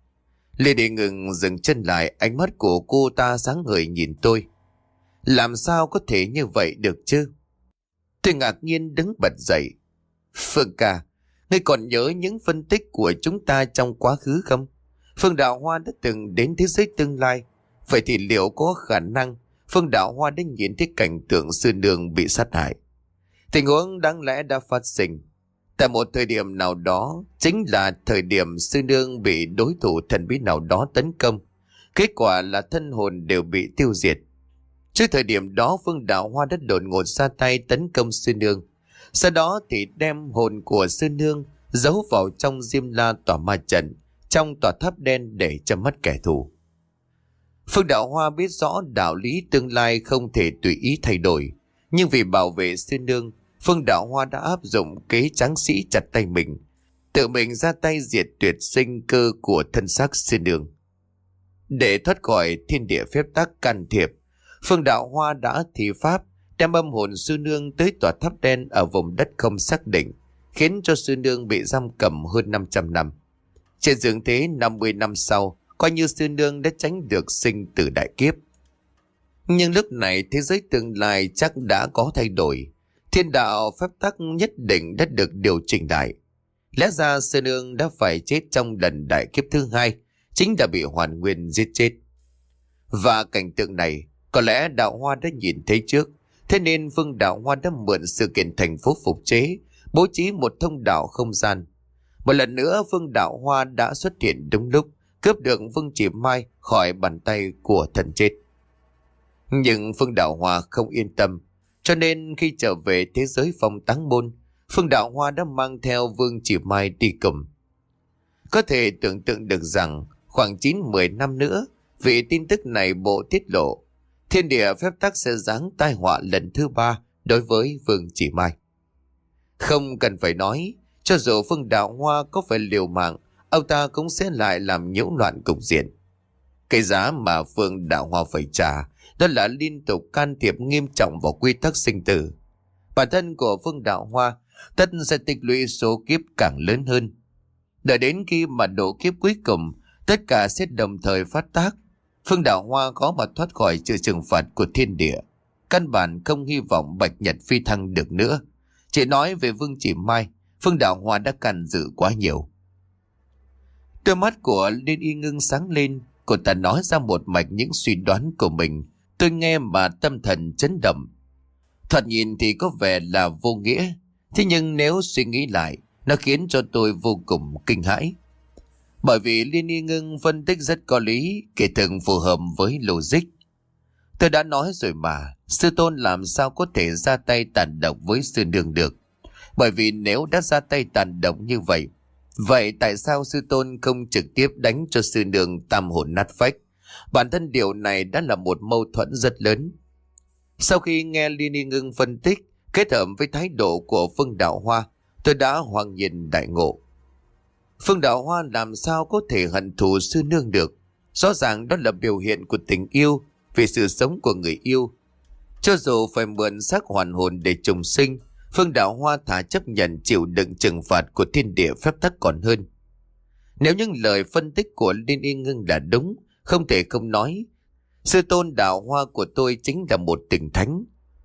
Lê Địa Ngừng dừng chân lại, ánh mắt của cô ta sáng ngời nhìn tôi. Làm sao có thể như vậy được chứ? Tôi ngạc nhiên đứng bật dậy. Phương ca, ngươi còn nhớ những phân tích của chúng ta trong quá khứ không? Phương Đạo Hoa đã từng đến thế giới tương lai. Vậy thì liệu có khả năng Phương Đạo Hoa đã nhìn thấy cảnh tượng Sư Nương bị sát hại? Tình huống đáng lẽ đã phát sinh tại một thời điểm nào đó, chính là thời điểm Sư Nương bị đối thủ thần bí nào đó tấn công. Kết quả là thân hồn đều bị tiêu diệt. Trước thời điểm đó, Phương Đạo Hoa đã đột ngột ra tay tấn công Sư Nương. Sau đó thì đem hồn của Sư Nương giấu vào trong Diêm La Tỏa Ma Trận, trong tòa tháp đen để châm mất kẻ thù. Phương Đạo Hoa biết rõ đạo lý tương lai không thể tùy ý thay đổi, nhưng vì bảo vệ Sư Nương, Phương Đạo Hoa đã áp dụng kế tráng sĩ chặt tay mình, tự mình ra tay diệt tuyệt sinh cơ của thân xác Sư Nương. Để thoát khỏi thiên địa phép tắc can thiệp, Phương Đạo Hoa đã thi pháp đem âm hồn Sư Nương tới tòa tháp đen ở vùng đất không xác định, khiến cho Sư Nương bị giam cầm hơn năm trăm năm. Trên dương thế năm mươi năm sau, coi như Sư Nương đã tránh được sinh tử đại kiếp. Nhưng lúc này thế giới tương lai chắc đã có thay đổi. Thiên đạo phép tắc nhất định đã được điều chỉnh lại. Lẽ ra Sư Nương đã phải chết trong lần đại kiếp thứ hai, chính là bị Hoàn Nguyên giết chết. Và cảnh tượng này có lẽ Đạo Hoa đã nhìn thấy trước, thế nên Phương Đạo Hoa đã mượn sự kiện thành phố phục chế, bố trí một thông đạo không gian. Một lần nữa Phương Đạo Hoa đã xuất hiện đúng lúc, cướp được Vương Chỉ Mai khỏi bàn tay của thần chết. Nhưng Phương Đạo Hoa không yên tâm, cho nên khi trở về thế giới phong táng môn, Phương Đạo Hoa đã mang theo Vương Chỉ Mai đi cùng. Có thể tưởng tượng được rằng khoảng chín mười năm nữa, vì tin tức này bộ tiết lộ, thiên địa phép tắc sẽ giáng tai họa lần thứ ba đối với Vương Chỉ Mai. Không cần phải nói, cho dù Phương Đạo Hoa có phải liều mạng, ông ta cũng sẽ lại làm nhiễu loạn cục diện. Cái giá mà Phương Đạo Hoa phải trả đó là liên tục can thiệp nghiêm trọng vào quy tắc sinh tử. Bản thân của Phương Đạo Hoa tất sẽ tích lũy số kiếp càng lớn hơn. Đợi đến khi mà độ kiếp cuối cùng, tất cả sẽ đồng thời phát tác. Phương Đạo Hoa khó mà thoát khỏi sự trừng phạt của thiên địa. Căn bản không hy vọng Bạch Nhật phi thăng được nữa. Chỉ nói về Vương Chỉ Mai, Phương Đạo Hoa đã can dự quá nhiều. Đôi mắt của Liên Y Ngưng sáng lên, cô ta nói ra một mạch những suy đoán của mình. Tôi nghe mà tâm thần chấn động. Thoạt nhìn thì có vẻ là vô nghĩa, thế nhưng nếu suy nghĩ lại, nó khiến cho tôi vô cùng kinh hãi. Bởi vì Liên Y Ngưng phân tích rất có lý, kể thường phù hợp với logic. Tôi đã nói rồi mà, sư tôn làm sao có thể ra tay tàn độc với sư nương được. Bởi vì nếu đã ra tay tàn độc như vậy, vậy tại sao sư tôn không trực tiếp đánh cho sư nương tam hồn nát phách? Bản thân điều này đã là một mâu thuẫn rất lớn. Sau khi nghe Liên Y Ngưng phân tích, kết hợp với thái độ của Phương Đạo Hoa, tôi đã hoàng nhiên đại ngộ. Phương Đạo Hoa làm sao có thể hận thù sư nương được? Rõ ràng đó là biểu hiện của tình yêu, vì sự sống của người yêu. Cho dù phải mượn xác hoàn hồn để trùng sinh, Phương Đạo Hoa thà chấp nhận chịu đựng trừng phạt của thiên địa phép tắc còn hơn. Nếu những lời phân tích của Liên Y Ngưng là đúng, không thể không nói, sư tôn Đạo Hoa của tôi chính là một tình thánh.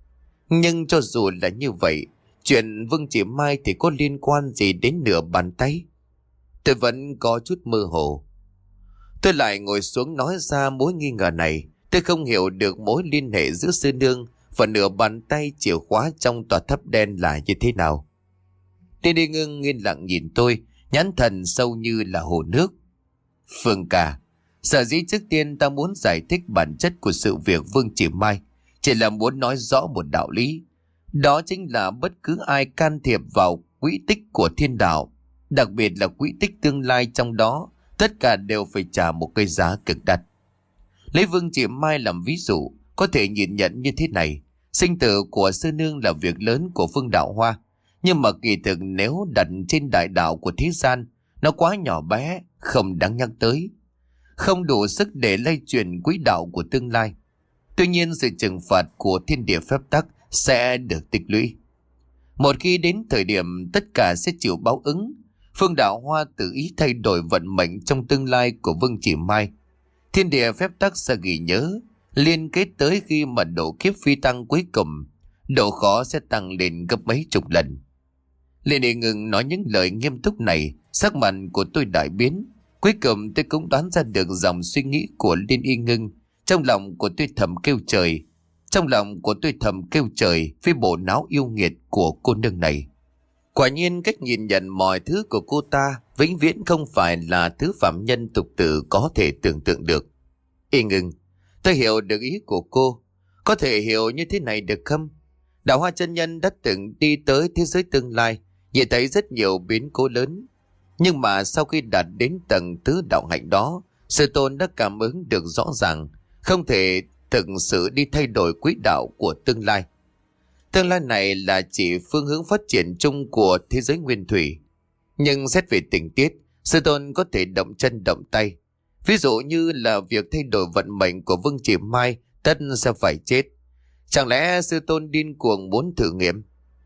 Nhưng cho dù là như vậy, chuyện Vương Chỉ Mai thì có liên quan gì đến nửa bàn tay? Tôi vẫn có chút mơ hồ. Tôi lại ngồi xuống nói ra mối nghi ngờ này. Tôi không hiểu được mối liên hệ giữa sư nương và nửa bàn tay chìa khóa trong tòa tháp đen là như thế nào. Liên Y Ngưng yên lặng nhìn tôi, nhãn thần sâu như là hồ nước. Phương ca, sở dĩ trước tiên ta muốn giải thích bản chất của sự việc Vương Chỉ Mai, chỉ là muốn nói rõ một đạo lý. Đó chính là bất cứ ai can thiệp vào quỹ tích của thiên đạo, đặc biệt là quỹ tích tương lai trong đó, tất cả đều phải trả một cái giá cực đắt. Lấy Vương Chỉ Mai làm ví dụ, có thể nhìn nhận như thế này. Sinh tử của sư nương là việc lớn của Phương Đạo Hoa, nhưng mà kỳ thực nếu đặt trên đại đạo của thế gian, nó quá nhỏ bé, không đáng nhắc tới, không đủ sức để lay chuyển quỹ đạo của tương lai. Tuy nhiên sự trừng phạt của thiên địa phép tắc sẽ được tích lũy. Một khi đến thời điểm tất cả sẽ chịu báo ứng, Phương Đạo Hoa tự ý thay đổi vận mệnh trong tương lai của Vương Chỉ Mai. Thiên địa phép tắc sẽ ghi nhớ, liên kết tới khi mà độ kiếp phi tăng cuối cùng, độ khó sẽ tăng lên gấp mấy chục lần. Liên Y Ngưng nói những lời nghiêm túc này, sắc mặt của tôi đại biến. Cuối cùng tôi cũng đoán ra được dòng suy nghĩ của Liên Y Ngưng. Trong lòng của tôi thầm kêu trời, trong lòng của tôi thầm kêu trời với bộ não yêu nghiệt của cô nương này. Quả nhiên cách nhìn nhận mọi thứ của cô ta vĩnh viễn không phải là thứ phạm nhân tục tử có thể tưởng tượng được. Y Ngưng, tôi hiểu được ý của cô. Có thể hiểu như thế này được không? Đạo Hoa chân nhân đã từng đi tới thế giới tương lai, nhìn thấy rất nhiều biến cố lớn. Nhưng mà sau khi đạt đến tầng tứ đạo hạnh đó, sư tôn đã cảm ứng được rõ ràng, không thể thực sự đi thay đổi quỹ đạo của tương lai. Tương lai này là chỉ phương hướng phát triển chung của thế giới nguyên thủy. Nhưng xét về tình tiết, sư tôn có thể động chân động tay. Ví dụ như là việc thay đổi vận mệnh của Vương Chỉ Mai tất sẽ phải chết. Chẳng lẽ sư tôn điên cuồng muốn thử nghiệm?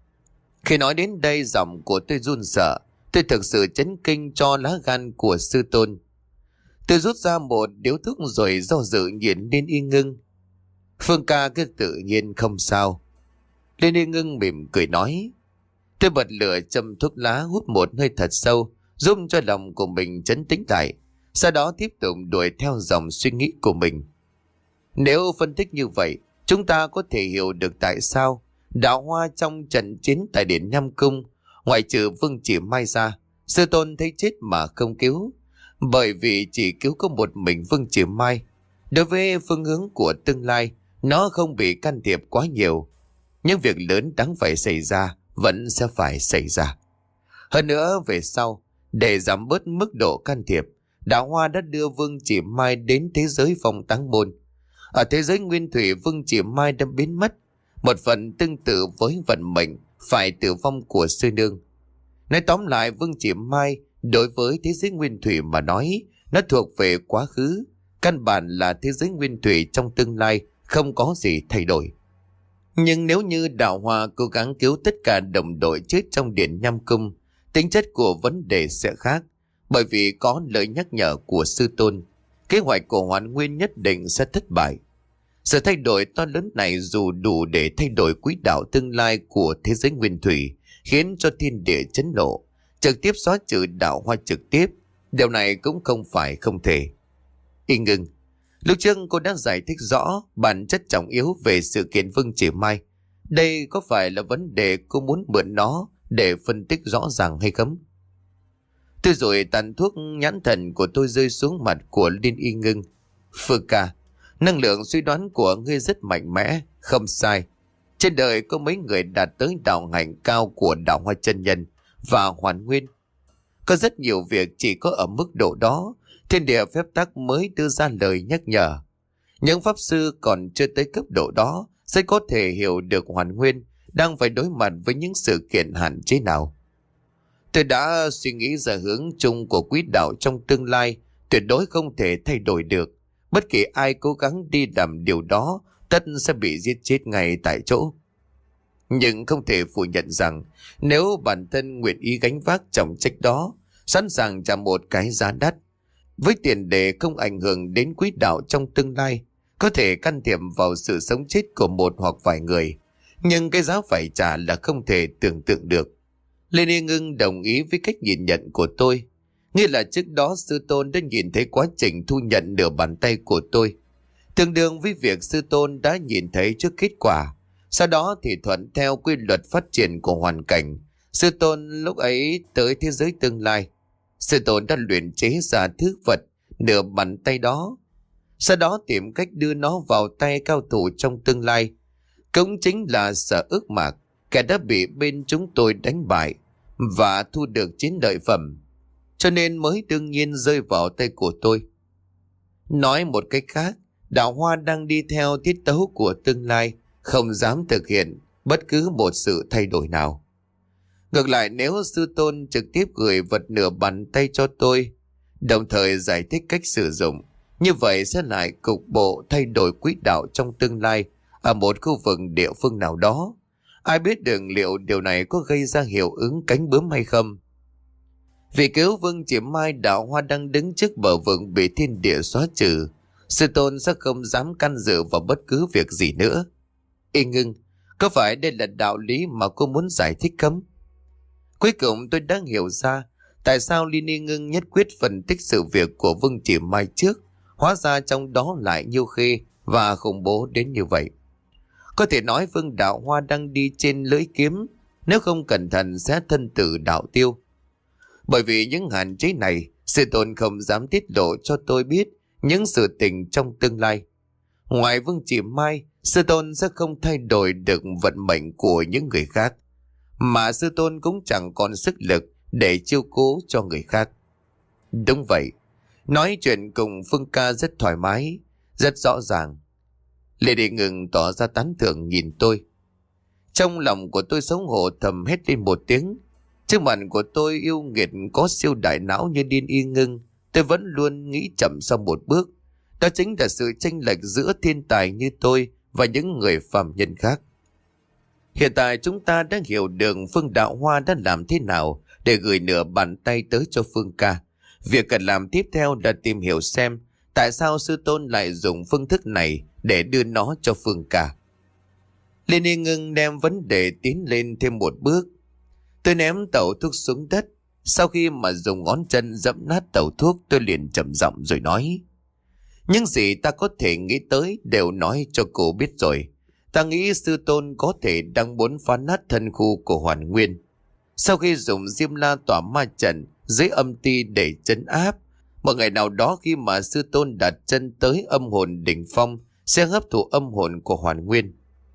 Khi nói đến đây giọng của tôi run sợ. Tôi thực sự chấn kinh cho lá gan của sư tôn. Tôi rút ra một điếu thuốc rồi do dự nhìn Liên Y Ngưng. Phương ca cứ tự nhiên không sao. Liên Y Ngưng mỉm cười nói. Tôi bật lửa châm thuốc lá hút một hơi thật sâu, giúp cho lòng của mình trấn tĩnh lại. Sau đó tiếp tục đuổi theo dòng suy nghĩ của mình. Nếu phân tích như vậy, chúng ta có thể hiểu được tại sao Đạo Hoa trong trận chiến tại Điện Nam Cung, ngoại trừ Vương Chỉ Mai ra, sư tôn thấy chết mà không cứu. Bởi vì chỉ cứu có một mình Vương Chỉ Mai. Đối với phương hướng của tương lai, nó không bị can thiệp quá nhiều. Nhưng việc lớn đáng phải xảy ra vẫn sẽ phải xảy ra. Hơn nữa về sau, để giảm bớt mức độ can thiệp, Đạo Hoa đã đưa Vương Chỉ Mai đến thế giới phong táng môn. Ở thế giới nguyên thủy, Vương Chỉ Mai đã biến mất, một phần tương tự với vận mệnh phải tử vong của sư nương. Nói tóm lại, Vương Chỉ Mai đối với thế giới nguyên thủy mà nói, nó thuộc về quá khứ. Căn bản là thế giới nguyên thủy trong tương lai không có gì thay đổi. Nhưng nếu như Đạo Hoa cố gắng cứu tất cả đồng đội chết trong Điện Nham Cung, tính chất của vấn đề sẽ khác. Bởi vì có lời nhắc nhở của sư tôn, kế hoạch của Hoàn Nguyên nhất định sẽ thất bại. Sự thay đổi to lớn này dù đủ để thay đổi quỹ đạo tương lai của thế giới nguyên thủy, khiến cho thiên địa chấn nộ, trực tiếp xóa trừ Đạo Hoa trực tiếp, điều này cũng không phải không thể. Y Ngưng, lúc trước cô đã giải thích rõ bản chất trọng yếu về sự kiện Vương Chỉ Mai. Đây có phải là vấn đề cô muốn mượn nó để phân tích rõ ràng hay không? Tôi rồi tàn thuốc nhãn thần của tôi rơi xuống mặt của Liên Y Ngưng. Phương ca, năng lượng suy đoán của ngươi rất mạnh mẽ, không sai. Trên đời có mấy người đạt tới đạo hạnh cao của đạo Hoa chân nhân và Hoàn Nguyên. Có rất nhiều việc chỉ có ở mức độ đó, thiên địa phép tắc mới đưa ra lời nhắc nhở. Những pháp sư còn chưa tới cấp độ đó sẽ có thể hiểu được Hoàn Nguyên đang phải đối mặt với những sự kiện hạn chế nào. Tôi đã suy nghĩ ra hướng chung của quỹ đạo trong tương lai tuyệt đối không thể thay đổi được. Bất kỳ ai cố gắng đi làm điều đó tất sẽ bị giết chết ngay tại chỗ. Nhưng không thể phủ nhận rằng nếu bản thân nguyện ý gánh vác trọng trách đó, sẵn sàng trả một cái giá đắt, với tiền đề không ảnh hưởng đến quỹ đạo trong tương lai, có thể can thiệp vào sự sống chết của một hoặc vài người, nhưng cái giá phải trả là không thể tưởng tượng được. Lê Ni Ngưng đồng ý với cách nhìn nhận của tôi. Nghĩa là trước đó sư tôn đã nhìn thấy quá trình thu nhận nửa bàn tay của tôi, tương đương với việc sư tôn đã nhìn thấy trước kết quả. Sau đó thì thuận theo quy luật phát triển của hoàn cảnh, sư tôn lúc ấy tới thế giới tương lai. Sư tôn đã luyện chế ra thứ vật nửa bàn tay đó, sau đó tìm cách đưa nó vào tay cao thủ trong tương lai. Cũng chính là Sở Ước Mạc, kẻ đã bị bên chúng tôi đánh bại và thu được chiến lợi phẩm, cho nên mới đương nhiên rơi vào tay của tôi. Nói một cách khác, đạo Hoa đang đi theo tiết tấu của tương lai, không dám thực hiện bất cứ một sự thay đổi nào. Ngược lại, nếu sư tôn trực tiếp gửi vật nửa bàn tay cho tôi, đồng thời giải thích cách sử dụng, như vậy sẽ lại cục bộ thay đổi quỹ đạo trong tương lai ở một khu vực địa phương nào đó. Ai biết được liệu điều này có gây ra hiệu ứng cánh bướm hay không? Vì cứu Vương Chỉ Mai, đạo Hoa đang đứng trước bờ vực bị thiên địa xóa trừ, sư tôn sẽ không dám can dự vào bất cứ việc gì nữa. Y Ngưng, có phải đây là đạo lý mà cô muốn giải thích không? Cuối cùng tôi đã hiểu ra tại sao Liên Y Ngưng nhất quyết phân tích sự việc của Vương Chỉ Mai trước, hóa ra trong đó lại nhiêu khê và khủng bố đến như vậy. Có thể nói Vương đạo Hoa đang đi trên lưỡi kiếm, nếu không cẩn thận sẽ thân tử đạo tiêu. Bởi vì những hạn chế này, sư tôn không dám tiết lộ cho tôi biết những sự tình trong tương lai. Ngoài Vương Chỉ Mai, sư tôn sẽ không thay đổi được vận mệnh của những người khác, mà sư tôn cũng chẳng còn sức lực để chiêu cố cho người khác. Đúng vậy, nói chuyện cùng Phương ca rất thoải mái, rất rõ ràng. Lê Đi Ngừng tỏ ra tán thưởng nhìn tôi. Trong lòng của tôi xấu hổ thầm hét lên một tiếng. Trước mặt của tôi yêu nghiệt có siêu đại não như Liên Y Ngưng, tôi vẫn luôn nghĩ chậm sau một bước. Đó chính là sự chênh lệch giữa thiên tài như tôi và những người phàm nhân khác. Hiện tại chúng ta đã hiểu được Phương đạo Hoa đã làm thế nào để gửi nửa bàn tay tới cho Phương ca. Việc cần làm tiếp theo là tìm hiểu xem tại sao sư tôn lại dùng phương thức này để đưa nó cho Phương ca. Liên Y Ngưng đem vấn đề tiến lên thêm một bước. Tôi ném tẩu thuốc xuống đất. Sau khi mà dùng ngón chân dẫm nát tẩu thuốc, tôi liền trầm giọng rồi nói: những gì ta có thể nghĩ tới đều nói cho cô biết rồi. Ta nghĩ sư tôn có thể đang muốn phá nát thân khu của Hoàn Nguyên. Sau khi dùng Diêm La tỏa ma trận dưới âm ti để trấn áp, một ngày nào đó khi mà sư tôn đặt chân tới âm hồn đỉnh phong, sẽ hấp thụ âm hồn của Hoàn Nguyên.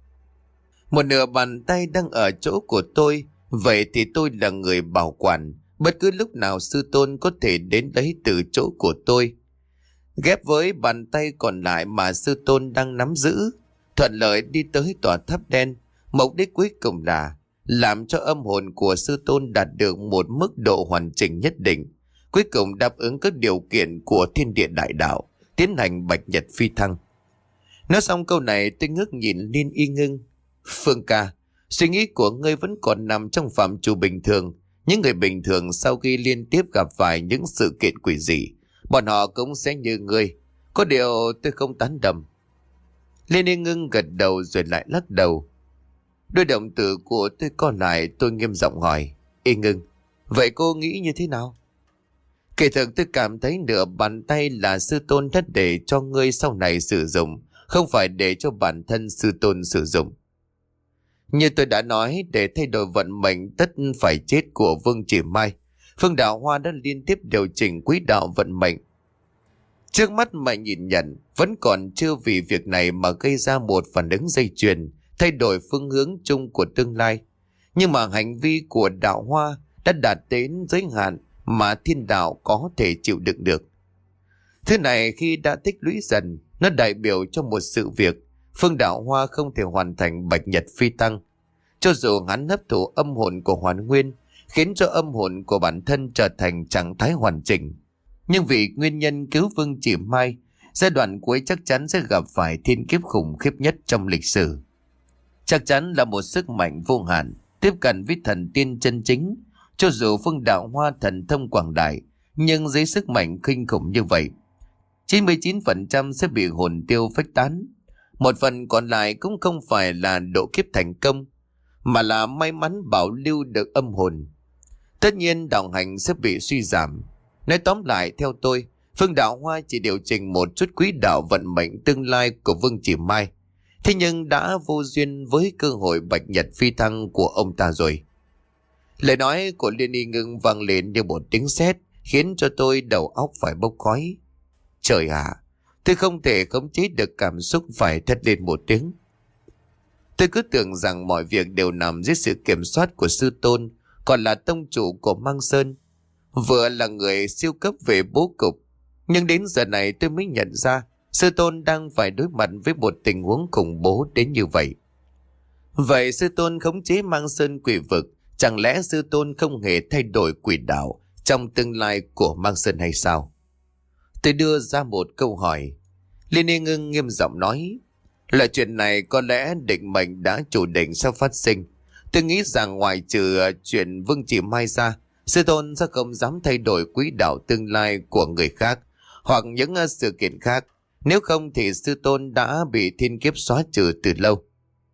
Một nửa bàn tay đang ở chỗ của tôi, vậy thì tôi là người bảo quản. Bất cứ lúc nào sư tôn có thể đến lấy từ chỗ của tôi, ghép với bàn tay còn lại mà sư tôn đang nắm giữ, thuận lợi đi tới tòa tháp đen. Mục đích cuối cùng là làm cho âm hồn của sư tôn đạt được một mức độ hoàn chỉnh nhất định, cuối cùng đáp ứng các điều kiện của thiên địa đại đạo, tiến hành bạch nhật phi thăng. Nói xong câu này, tôi ngước nhìn Liên Y Ngưng. Phương ca, suy nghĩ của ngươi vẫn còn nằm trong phạm trù bình thường. Những người bình thường sau khi liên tiếp gặp phải những sự kiện quỷ dị, bọn họ cũng sẽ như ngươi. Có điều tôi không tán đồng. Liên Y Ngưng gật đầu rồi lại lắc đầu. Đôi động tử của tôi còn lại, tôi nghiêm giọng hỏi: Y Ngưng, vậy cô nghĩ như thế nào? Kể thực tôi cảm thấy nửa bàn tay là sư tôn đã để cho ngươi sau này sử dụng, không phải để cho bản thân sư tôn sử dụng. Như tôi đã nói, để thay đổi vận mệnh tất phải chết của Vương Chỉ Mai, Phương Đạo Hoa đã liên tiếp điều chỉnh quỹ đạo vận mệnh. Trước mắt mà nhìn nhận, vẫn còn chưa vì việc này mà gây ra một phản ứng dây chuyền, thay đổi phương hướng chung của tương lai. Nhưng mà hành vi của Đạo Hoa đã đạt đến giới hạn mà thiên đạo có thể chịu đựng được. Thứ này khi đã tích lũy dần, nó đại biểu cho một sự việc Phương Đạo Hoa không thể hoàn thành bạch nhật phi tăng. Cho dù hắn hấp thụ âm hồn của Hoàn Nguyên, khiến cho âm hồn của bản thân trở thành trạng thái hoàn chỉnh, nhưng vì nguyên nhân cứu Vương Chỉ Mai, giai đoạn cuối chắc chắn sẽ gặp phải thiên kiếp khủng khiếp nhất trong lịch sử. Chắc chắn là một sức mạnh vô hạn, tiếp cận với thần tiên chân chính. Cho dù Phương Đạo Hoa thần thông quảng đại, nhưng dưới sức mạnh kinh khủng như vậy, chín mươi chín phần trăm sẽ bị hồn tiêu phách tán. Một phần còn lại cũng không phải là độ kiếp thành công, mà là may mắn bảo lưu được âm hồn. Tất nhiên đạo hành sẽ bị suy giảm. Nói tóm lại, theo tôi, Phương Đạo Hoa chỉ điều chỉnh một chút quỹ đạo vận mệnh tương lai của Vương Chỉ Mai, thế nhưng đã vô duyên với cơ hội bạch nhật phi thăng của ông ta rồi. Lời nói của Liên Y Ngưng vang lên như một tiếng sét, khiến cho tôi đầu óc phải bốc khói. Trời ạ, tôi không thể khống chế được cảm xúc phải thét lên một tiếng. Tôi cứ tưởng rằng mọi việc đều nằm dưới sự kiểm soát của sư tôn, còn là tông chủ của Mang Sơn, vừa là người siêu cấp về bố cục. Nhưng đến giờ này tôi mới nhận ra sư tôn đang phải đối mặt với một tình huống khủng bố đến như vậy. Vậy sư tôn khống chế Mang Sơn quỷ vực, chẳng lẽ sư tôn không hề thay đổi quỷ đạo trong tương lai của Mang Sơn hay sao? Tôi đưa ra một câu hỏi. Liên Y Ngưng nghiêm giọng nói, là chuyện này có lẽ định mệnh đã chủ định sẽ phát sinh. Tôi nghĩ rằng ngoài trừ chuyện Vương Chỉ Mai ra, sư tôn sẽ không dám thay đổi quỹ đạo tương lai của người khác hoặc những sự kiện khác. Nếu không thì sư tôn đã bị thiên kiếp xóa trừ từ lâu.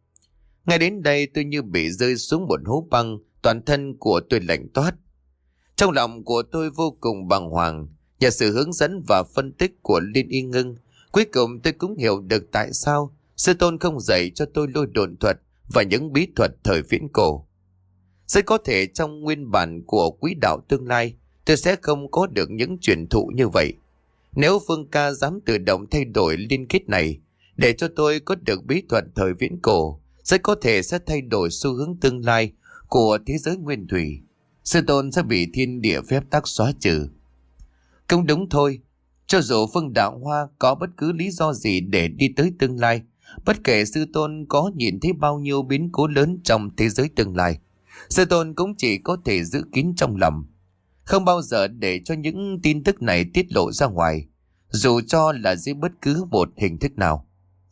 Ngay đến đây tôi như bị rơi xuống một hố băng, toàn thân của tôi lạnh toát. Trong lòng của tôi vô cùng bàng hoàng. Nhờ sự hướng dẫn và phân tích của Liên Y Ngưng, cuối cùng tôi cũng hiểu được tại sao sư tôn không dạy cho tôi lôi độn thuật và những bí thuật thời viễn cổ. Rất có thể trong nguyên bản của quỹ đạo tương lai, tôi sẽ không có được những truyền thụ như vậy. Nếu Phương ca dám tự động thay đổi liên kết này để cho tôi có được bí thuật thời viễn cổ, rất có thể sẽ thay đổi xu hướng tương lai của thế giới nguyên thủy. Sư tôn sẽ bị thiên địa phép tắc xóa trừ. Không đúng thôi, cho dù Phương Đạo Hoa có bất cứ lý do gì để đi tới tương lai, bất kể sư tôn có nhìn thấy bao nhiêu biến cố lớn trong thế giới tương lai, sư tôn cũng chỉ có thể giữ kín trong lòng, không bao giờ để cho những tin tức này tiết lộ ra ngoài, dù cho là dưới bất cứ một hình thức nào.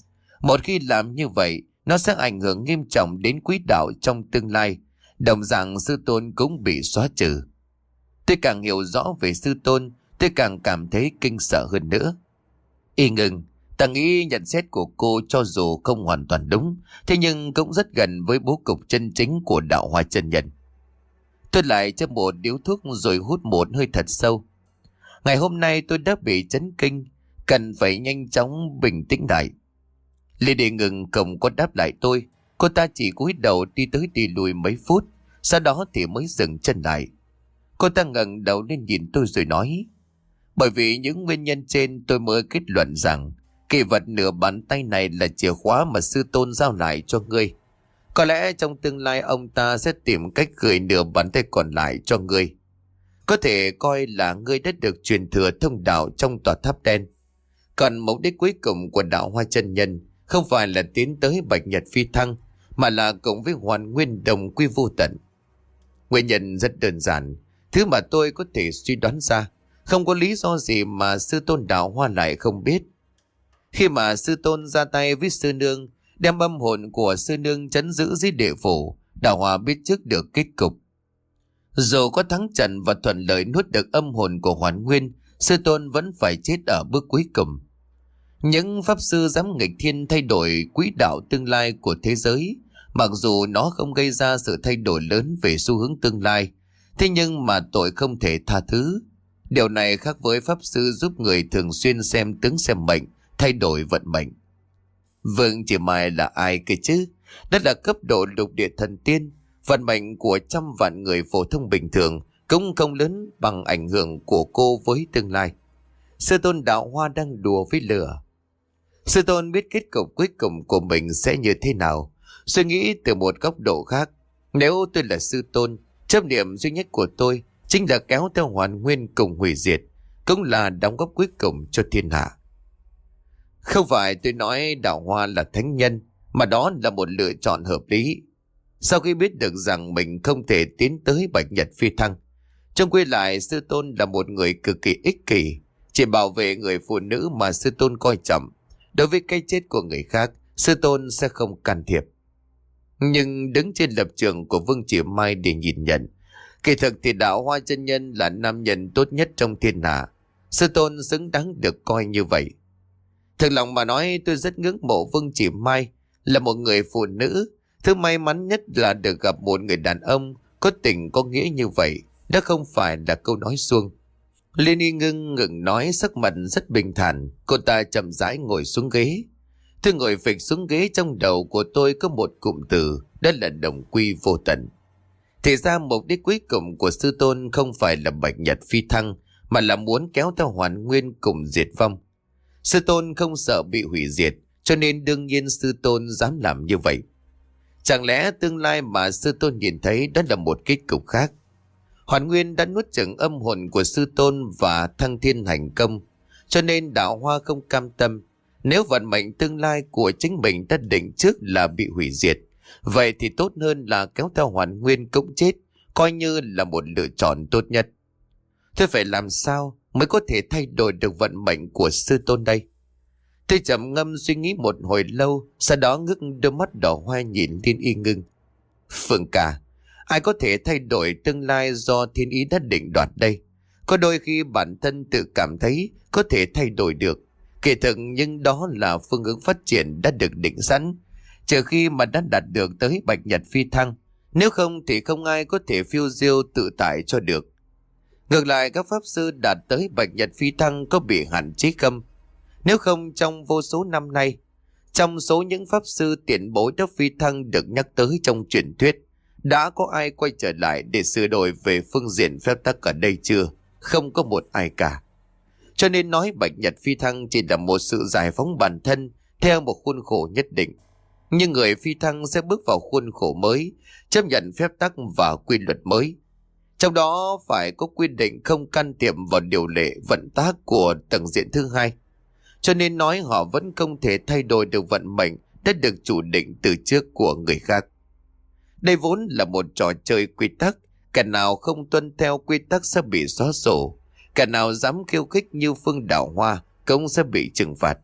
Một khi làm như vậy, nó sẽ ảnh hưởng nghiêm trọng đến quỹ đạo trong tương lai, đồng dạng sư tôn cũng bị xóa trừ. Tôi càng hiểu rõ về sư tôn, tôi càng cảm thấy kinh sợ hơn nữa. Y Ngưng, ta nghĩ nhận xét của cô cho dù không hoàn toàn đúng, thế nhưng cũng rất gần với bố cục chân chính của đạo Hoa chân nhân. Tôi lại châm một điếu thuốc rồi hút một hơi thật sâu. Ngày hôm nay tôi đã bị chấn kinh, cần phải nhanh chóng bình tĩnh lại. Liên Y Ngưng không có đáp lại tôi, cô ta chỉ cúi đầu đi tới đi lùi mấy phút, sau đó thì mới dừng chân lại. Cô ta ngẩng đầu lên nhìn tôi rồi nói, bởi vì những nguyên nhân trên tôi mới kết luận rằng kỳ vật nửa bàn tay này là chìa khóa mà sư tôn giao lại cho ngươi. Có lẽ trong tương lai ông ta sẽ tìm cách gửi nửa bàn tay còn lại cho ngươi. Có thể coi là ngươi đã được truyền thừa thông đạo trong tòa tháp đen. Còn mục đích cuối cùng của đạo Hoa chân nhân không phải là tiến tới bạch nhật phi thăng, mà là cùng với Hoàn Nguyên đồng quy vô tận. Nguyên nhân rất đơn giản, thứ mà tôi có thể suy đoán ra. Không có lý do gì mà sư tôn đạo Hoa lại không biết. Khi mà sư tôn ra tay với sư nương, đem âm hồn của sư nương trấn giữ dưới địa phủ, đạo Hoa biết trước được kết cục. Dù có thắng trận và thuận lợi nuốt được âm hồn của Hoàn Nguyên, sư tôn vẫn phải chết ở bước cuối cùng. Những pháp sư dám nghịch thiên thay đổi quỹ đạo tương lai của thế giới, mặc dù nó không gây ra sự thay đổi lớn về xu hướng tương lai, thế nhưng mà tội không thể tha thứ. Điều này khác với pháp sư giúp người thường xuyên xem tướng xem mệnh, thay đổi vận mệnh. Vương Chỉ Mai là ai cơ chứ? Đó là cấp độ lục địa thần tiên, vận mệnh của trăm vạn người phổ thông bình thường cũng không lớn bằng ảnh hưởng của cô với tương lai. Sư tôn Đạo Hoa đang đùa với lửa. Sư tôn biết kết cục cuối cùng của mình sẽ như thế nào. Suy nghĩ từ một góc độ khác, nếu tôi là sư tôn, chấp niệm duy nhất của tôi chính là kéo theo Hoàn Nguyên cùng hủy diệt, cũng là đóng góp cuối cùng cho thiên hạ. Không phải tôi nói Đạo Hoa là thánh nhân, mà đó là một lựa chọn hợp lý. Sau khi biết được rằng mình không thể tiến tới Bạch Nhật Phi Thăng, trông quay lại sư tôn là một người cực kỳ ích kỷ, chỉ bảo vệ người phụ nữ mà sư tôn coi trọng. Đối với cái chết của người khác, sư tôn sẽ không can thiệp. Nhưng đứng trên lập trường của Vương Chỉ Mai để nhìn nhận, kỳ thực thì Đạo Hoa chân nhân là nam nhân tốt nhất trong thiên hạ. Sư tôn xứng đáng được coi như vậy. Thực lòng mà nói, tôi rất ngưỡng mộ Vương Chỉ Mai, là một người phụ nữ. Thứ may mắn nhất là được gặp một người đàn ông có tình có nghĩa như vậy. Đó không phải là câu nói suông. Liên Y ngưng ngừng nói, sắc mặt rất bình thản. Cô ta chậm rãi ngồi xuống ghế. Tôi ngồi phịch xuống ghế, trong đầu của tôi có một cụm từ, đó là đồng quy vô tận. Thì ra mục đích cuối cùng của sư tôn không phải là Bạch Nhật Phi Thăng, mà là muốn kéo theo Hoàn Nguyên cùng diệt vong. Sư tôn không sợ bị hủy diệt, cho nên đương nhiên sư tôn dám làm như vậy. Chẳng lẽ tương lai mà sư tôn nhìn thấy đó là một kết cục khác? Hoàn Nguyên đã nuốt chửng âm hồn của sư tôn và thăng thiên hành công, cho nên Đạo Hoa không cam tâm. Nếu vận mệnh tương lai của chính mình đã định trước là bị hủy diệt, vậy thì tốt hơn là kéo theo Hoàn Nguyên cũng chết, coi như là một lựa chọn tốt nhất. Tôi phải làm sao mới có thể thay đổi được vận mệnh của sư tôn đây? Tôi trầm ngâm suy nghĩ một hồi lâu, sau đó ngước đôi mắt đỏ hoe nhìn Liên Y ngưng. Phượng ca, ai có thể thay đổi tương lai do thiên ý đã định đoạt đây? Có đôi khi bản thân tự cảm thấy có thể thay đổi được, kỳ thực nhưng đó là phương hướng phát triển đã được định sẵn, trừ khi mà đã đạt được tới Bạch Nhật Phi Thăng. Nếu không thì không ai có thể phiêu diêu tự tại cho được. Ngược lại, các pháp sư đạt tới Bạch Nhật Phi Thăng có bị hạn chế không? Nếu không, trong vô số năm nay, trong số những pháp sư tiền bối đã phi thăng được nhắc tới trong truyền thuyết, đã có ai quay trở lại để sửa đổi về phương diện phép tắc ở đây chưa? Không có một ai cả. Cho nên nói Bạch Nhật Phi Thăng chỉ là một sự giải phóng bản thân theo một khuôn khổ nhất định. Nhưng người phi thăng sẽ bước vào khuôn khổ mới, chấp nhận phép tắc và quy luật mới. Trong đó phải có quy định không can thiệp vào điều lệ vận tác của tầng diện thứ hai. Cho nên nói họ vẫn không thể thay đổi được vận mệnh đã được chủ định từ trước của người khác. Đây vốn là một trò chơi quy tắc, kẻ nào không tuân theo quy tắc sẽ bị xóa sổ, kẻ nào dám khiêu khích như Phương Đạo Hoa cũng sẽ bị trừng phạt.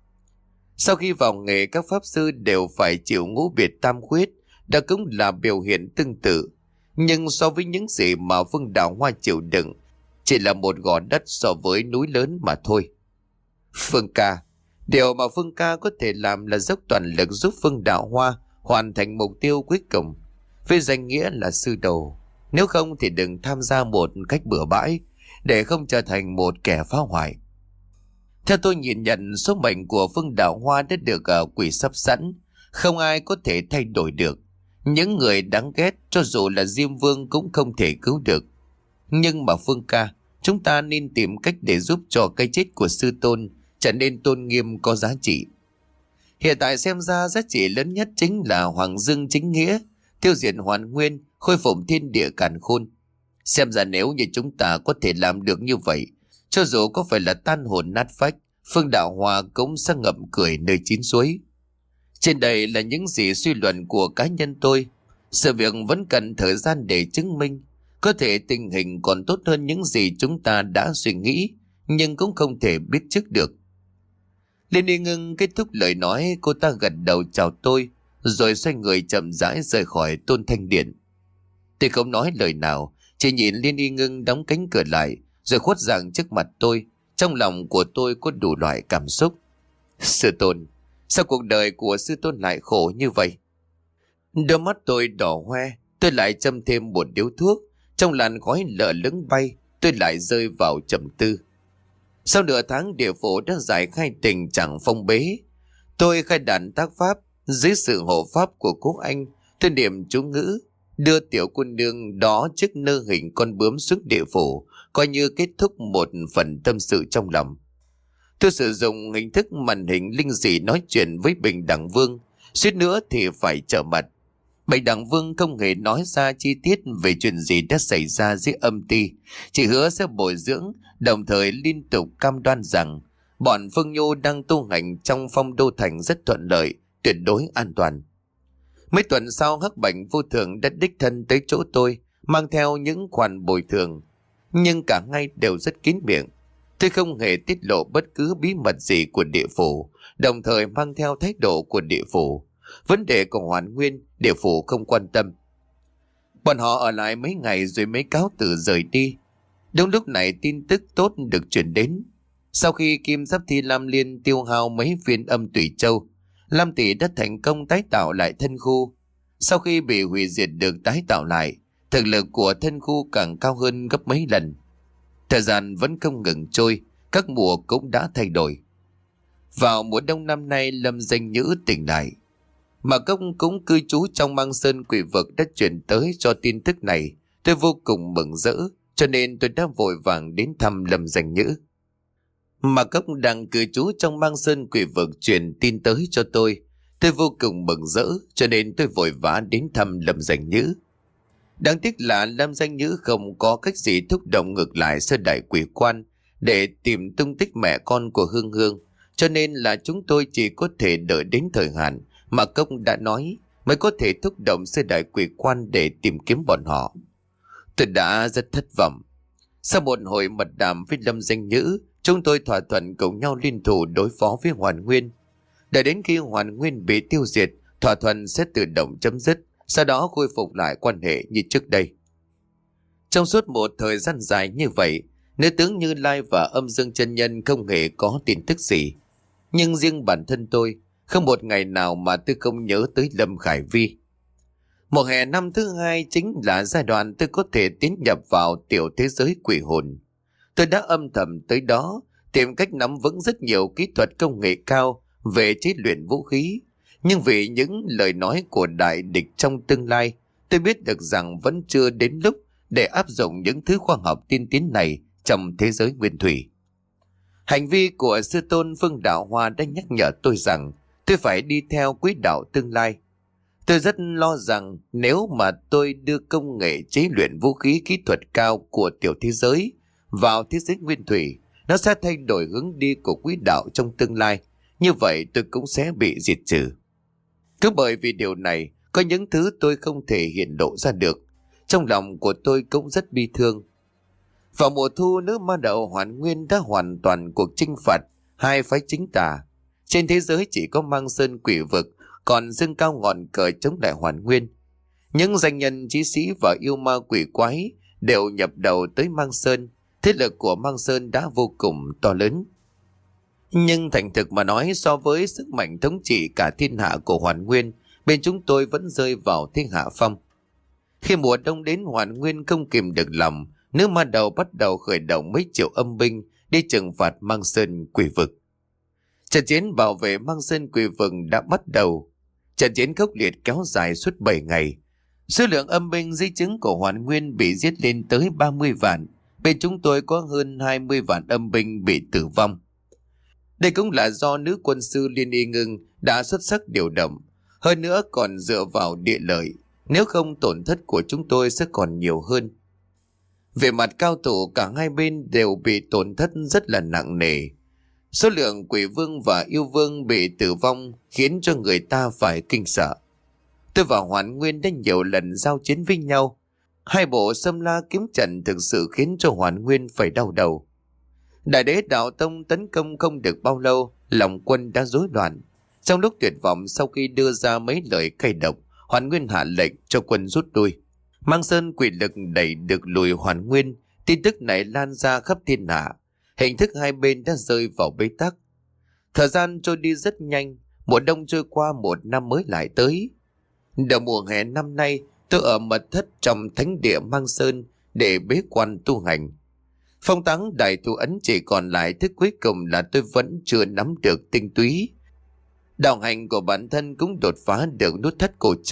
Sau khi vào nghề, các pháp sư đều phải chịu ngũ biệt tam khuyết, đó cũng là biểu hiện tương tự. Nhưng so với những gì mà Phương Đạo Hoa chịu đựng, chỉ là một gò đất so với núi lớn mà thôi. Phương ca, điều mà Phương ca có thể làm là dốc toàn lực giúp Phương Đạo Hoa hoàn thành mục tiêu cuối cùng, với danh nghĩa là sư đồ. Nếu không thì đừng tham gia một cách bừa bãi, để không trở thành một kẻ phá hoại. Theo tôi nhìn nhận, số mệnh của Phương Đạo Hoa đã được uh, quỷ sắp sẵn, không ai có thể thay đổi được. Những người đáng ghét cho dù là Diêm Vương cũng không thể cứu được. Nhưng mà Phương ca, chúng ta nên tìm cách để giúp cho cái chết của sư tôn trở nên tôn nghiêm có giá trị. Hiện tại xem ra giá trị lớn nhất chính là Hoàng Dương chính nghĩa, tiêu diệt Hoàn Nguyên, khôi phục thiên địa càn khôn. Xem ra nếu như chúng ta có thể làm được như vậy, cho dù có phải là tan hồn nát phách, Phương Đạo Hoa cũng sẽ ngậm cười nơi chín suối. Trên đây là những gì suy luận của cá nhân tôi. Sự việc vẫn cần thời gian để chứng minh. Có thể tình hình còn tốt hơn những gì chúng ta đã suy nghĩ, nhưng cũng không thể biết trước được. Liên Y ngưng kết thúc lời nói, cô ta gật đầu chào tôi, rồi xoay người chậm rãi rời khỏi Tôn Thanh Điện. Tôi không nói lời nào, chỉ nhìn Liên Y ngưng đóng cánh cửa lại, rồi khuất dạng trước mặt tôi. Trong lòng của tôi có đủ loại cảm xúc. Sư tôn, sao cuộc đời của sư tôn lại khổ như vậy? Đôi mắt tôi đỏ hoe, tôi lại châm thêm một điếu thuốc. Trong làn khói lở lững bay, tôi lại rơi vào trầm tư. Sau nửa tháng địa phủ đã giải khai tình trạng phong bế, tôi khai đàn tác pháp dưới sự hộ pháp của cố anh. Tôi niệm chú ngữ, đưa tiểu cô nương đó trước nơ hình con bướm xuống địa phủ, coi như kết thúc một phần tâm sự trong lòng. Tôi sử dụng hình thức màn hình linh dị nói chuyện với Bình Đẳng Vương, suýt nữa thì phải trở mặt. Bình Đẳng Vương không hề nói ra chi tiết về chuyện gì đã xảy ra dưới âm ty, chỉ hứa sẽ bồi dưỡng, đồng thời liên tục cam đoan rằng bọn Phương Nhu đang tu hành trong Phong Đô Thành rất thuận lợi, tuyệt đối an toàn. Mấy tuần sau, Hắc Bạch Vô Thường đã đích thân tới chỗ tôi, mang theo những khoản bồi thường, nhưng cả ngay đều rất kín miệng. Tôi không hề tiết lộ bất cứ bí mật gì của địa phủ, đồng thời mang theo thái độ của địa phủ. Vấn đề của Hoàn Nguyên, địa phủ không quan tâm. Bọn họ ở lại mấy ngày rồi mới cáo từ rời đi. Đúng lúc này tin tức tốt được truyền đến. Sau khi Kim Giáp Thi Lam Liên tiêu hao mấy viên âm tủy châu, Lam Tỷ đã thành công tái tạo lại thân khu. Sau khi bị hủy diệt được tái tạo lại, thực lực của thân khu càng cao hơn gấp mấy lần. Thời gian vẫn không ngừng trôi, các mùa cũng đã thay đổi. Vào mùa đông năm nay, Lâm Danh Nhữ tỉnh lại. Mà Công cũng cư trú trong Mang Sơn Quỷ Vực đã chuyển tới cho tin tức này. Tôi vô cùng mừng rỡ, cho nên tôi đã vội vàng đến thăm Lâm Danh Nhữ. Mà Cốc đang cư trú trong Mang Sơn Quỷ Vực truyền tin tới cho tôi. Tôi vô cùng mừng rỡ, cho nên tôi vội vã đến thăm Lâm Danh Nhữ. Đáng tiếc là Lâm Danh Nhữ không có cách gì thúc động ngược lại sơ đại quỷ quan để tìm tung tích mẹ con của Hương Hương, cho nên là chúng tôi chỉ có thể đợi đến thời hạn mà Cốc đã nói mới có thể thúc động sơ đại quỷ quan để tìm kiếm bọn họ. Tôi đã rất thất vọng. Sau một hồi mật đàm với Lâm Danh Nhữ, chúng tôi thỏa thuận cùng nhau liên thủ đối phó với Hoàn Nguyên. Để đến khi Hoàn Nguyên bị tiêu diệt, thỏa thuận sẽ tự động chấm dứt, sau đó khôi phục lại quan hệ như trước đây. Trong suốt một thời gian dài như vậy, nữ tướng Như Lai và Âm Dương Chân Nhân không hề có tin tức gì. Nhưng riêng bản thân tôi, không một ngày nào mà tôi không nhớ tới Lâm Khải Vi. Mùa hè năm thứ hai chính là giai đoạn tôi có thể tiến nhập vào tiểu thế giới quỷ hồn. Tôi đã âm thầm tới đó, tìm cách nắm vững rất nhiều kỹ thuật công nghệ cao về chế luyện vũ khí. Nhưng vì những lời nói của đại địch trong tương lai, tôi biết được rằng vẫn chưa đến lúc để áp dụng những thứ khoa học tiên tiến này trong thế giới nguyên thủy. Hành vi của sư tôn Phương Đạo Hoa đã nhắc nhở tôi rằng tôi phải đi theo quỹ đạo tương lai. Tôi rất lo rằng nếu mà tôi đưa công nghệ chế luyện vũ khí kỹ thuật cao của tiểu thế giới vào thế giới nguyên thủy, nó sẽ thay đổi hướng đi của quỹ đạo trong tương lai. Như vậy tôi cũng sẽ bị diệt trừ. Cứ bởi vì điều này, có những thứ tôi không thể hiện lộ ra được. Trong lòng của tôi cũng rất bi thương. Vào mùa thu, nữ ma đạo Hoàn Nguyên đã hoàn toàn cuộc chinh phạt hai phái chính tà. Trên thế giới chỉ có Mang Sơn Quỷ Vực còn dâng cao ngọn cờ chống lại Hoàn Nguyên. Những danh nhân chí sĩ và yêu ma quỷ quái đều nhập đầu tới Mang Sơn. Thế lực của Mang Sơn đã vô cùng to lớn. Nhưng thành thực mà nói, so với sức mạnh thống trị cả thiên hạ của Hoàn Nguyên, bên chúng tôi vẫn rơi vào thế hạ phong. Khi mùa đông đến, Hoàn Nguyên không kìm được lòng, nữ ma đầu bắt đầu khởi động mấy triệu âm binh đi trừng phạt Mang Sơn Quỷ Vực. Trận chiến bảo vệ Mang Sơn Quỷ Vực đã bắt đầu. Trận chiến khốc liệt kéo dài suốt bảy ngày. Số lượng âm binh dưới trướng của Hoàn Nguyên bị giết lên tới ba mươi vạn. Bên chúng tôi có hơn hai mươi vạn âm binh bị tử vong. Đây cũng là do nữ quân sư Liên Y Ngưng đã xuất sắc điều động. Hơn nữa còn dựa vào địa lợi. Nếu không, tổn thất của chúng tôi sẽ còn nhiều hơn. Về mặt cao thủ, cả hai bên đều bị tổn thất rất là nặng nề. Số lượng quỷ vương và yêu vương bị tử vong khiến cho người ta phải kinh sợ. Tôi và Hoàn Nguyên đã nhiều lần giao chiến với nhau. Hai bộ xâm la kiếm trận thực sự khiến cho Hoàn Nguyên phải đau đầu. Đại đế đạo tông tấn công không được bao lâu, lòng quân đã rối loạn. Trong lúc tuyệt vọng, sau khi đưa ra mấy lời cay độc, Hoàn Nguyên hạ lệnh cho quân rút lui. Mang Sơn quỷ lực đẩy được lùi Hoàn Nguyên. Tin tức này lan ra khắp thiên hạ. Hình thức hai bên đã rơi vào bế tắc. Thời gian trôi đi rất nhanh. Mùa đông trôi qua, một năm mới lại tới. Đầu mùa hè năm nay, tôi ở mật thất trong thánh địa Mang Sơn để bế quan tu hành. Phong táng đại thủ ấn chỉ còn lại thứ cuối cùng là tôi vẫn chưa nắm được tinh túy. Đạo hành của bản thân cũng đột phá được nút thắt cổ trai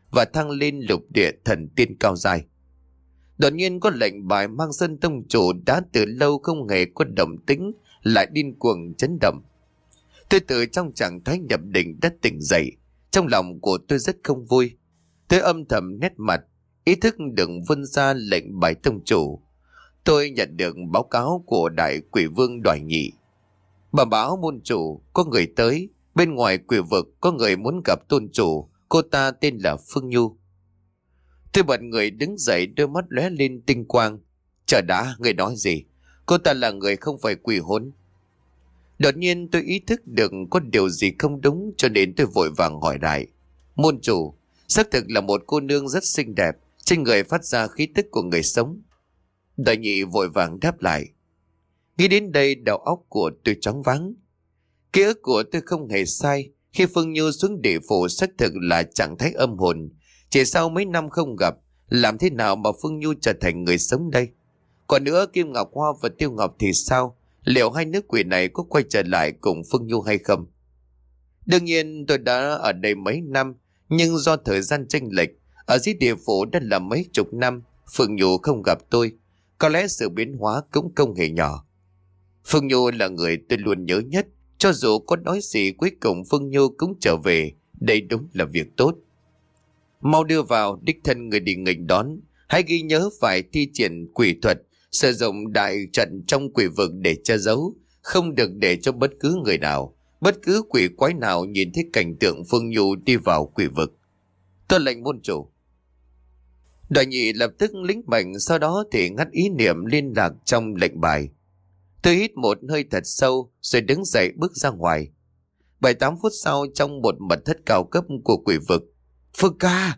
và thăng lên lục địa thần tiên cao dài. Đột nhiên có lệnh bài mang sơn tông chủ đã từ lâu không hề có động tĩnh lại điên cuồng chấn động. Tôi từ trong trạng thái nhập định đã tỉnh dậy. Trong lòng của tôi rất không vui. Tôi âm thầm nét mặt, ý thức đừng vươn ra lệnh bài tông chủ. Tôi nhận được báo cáo của đại quỷ vương Đoài Nhị. Bà báo môn chủ có người tới. Bên ngoài quỷ vực có người muốn gặp tôn chủ. Cô ta tên là Phương Nhu. Tôi bật người đứng dậy, đôi mắt lóe lên tinh quang. Chờ đã, người nói gì? Cô ta là người không phải quỷ hồn. Đột nhiên tôi ý thức được có điều gì không đúng, cho nên tôi vội vàng hỏi lại. Môn chủ, xác thực là một cô nương rất xinh đẹp, trên người phát ra khí tức của người sống. Đại Nhị vội vàng đáp lại. Nghĩ đến đây đầu óc của tôi choáng váng. Ký ức của tôi không hề sai. Khi Phương Nhu xuống địa phủ xác thực là trạng thái âm hồn. Chỉ sau mấy năm không gặp, làm thế nào mà Phương Nhu trở thành người sống đây? Còn nữa, Kim Ngọc Hoa và Tiêu Ngọc thì sao? Liệu hai nữ quỷ này có quay trở lại cùng Phương Nhu hay không? Đương nhiên tôi đã ở đây mấy năm, nhưng do thời gian chênh lệch, ở dưới địa phủ đã là mấy chục năm, Phương Nhu không gặp tôi. Có lẽ sự biến hóa cũng không hề nhỏ. Phương Nhu là người tôi luôn nhớ nhất. Cho dù có nói gì, cuối cùng Phương Nhu cũng trở về. Đây đúng là việc tốt. Mau đưa vào, đích thân người đi nghênh đón. Hãy ghi nhớ phải thi triển quỷ thuật, sử dụng đại trận trong quỷ vực để che giấu, không được để cho bất cứ người nào, bất cứ quỷ quái nào nhìn thấy cảnh tượng Phương Nhu đi vào quỷ vực. Tôi lệnh môn chủ. Đại Nhị lập tức lĩnh mệnh, sau đó thì ngắt ý niệm liên lạc trong lệnh bài. Tôi hít một hơi thật sâu rồi đứng dậy bước ra ngoài. Bảy tám phút sau, trong một mật thất cao cấp của quỷ vực, Phương ca!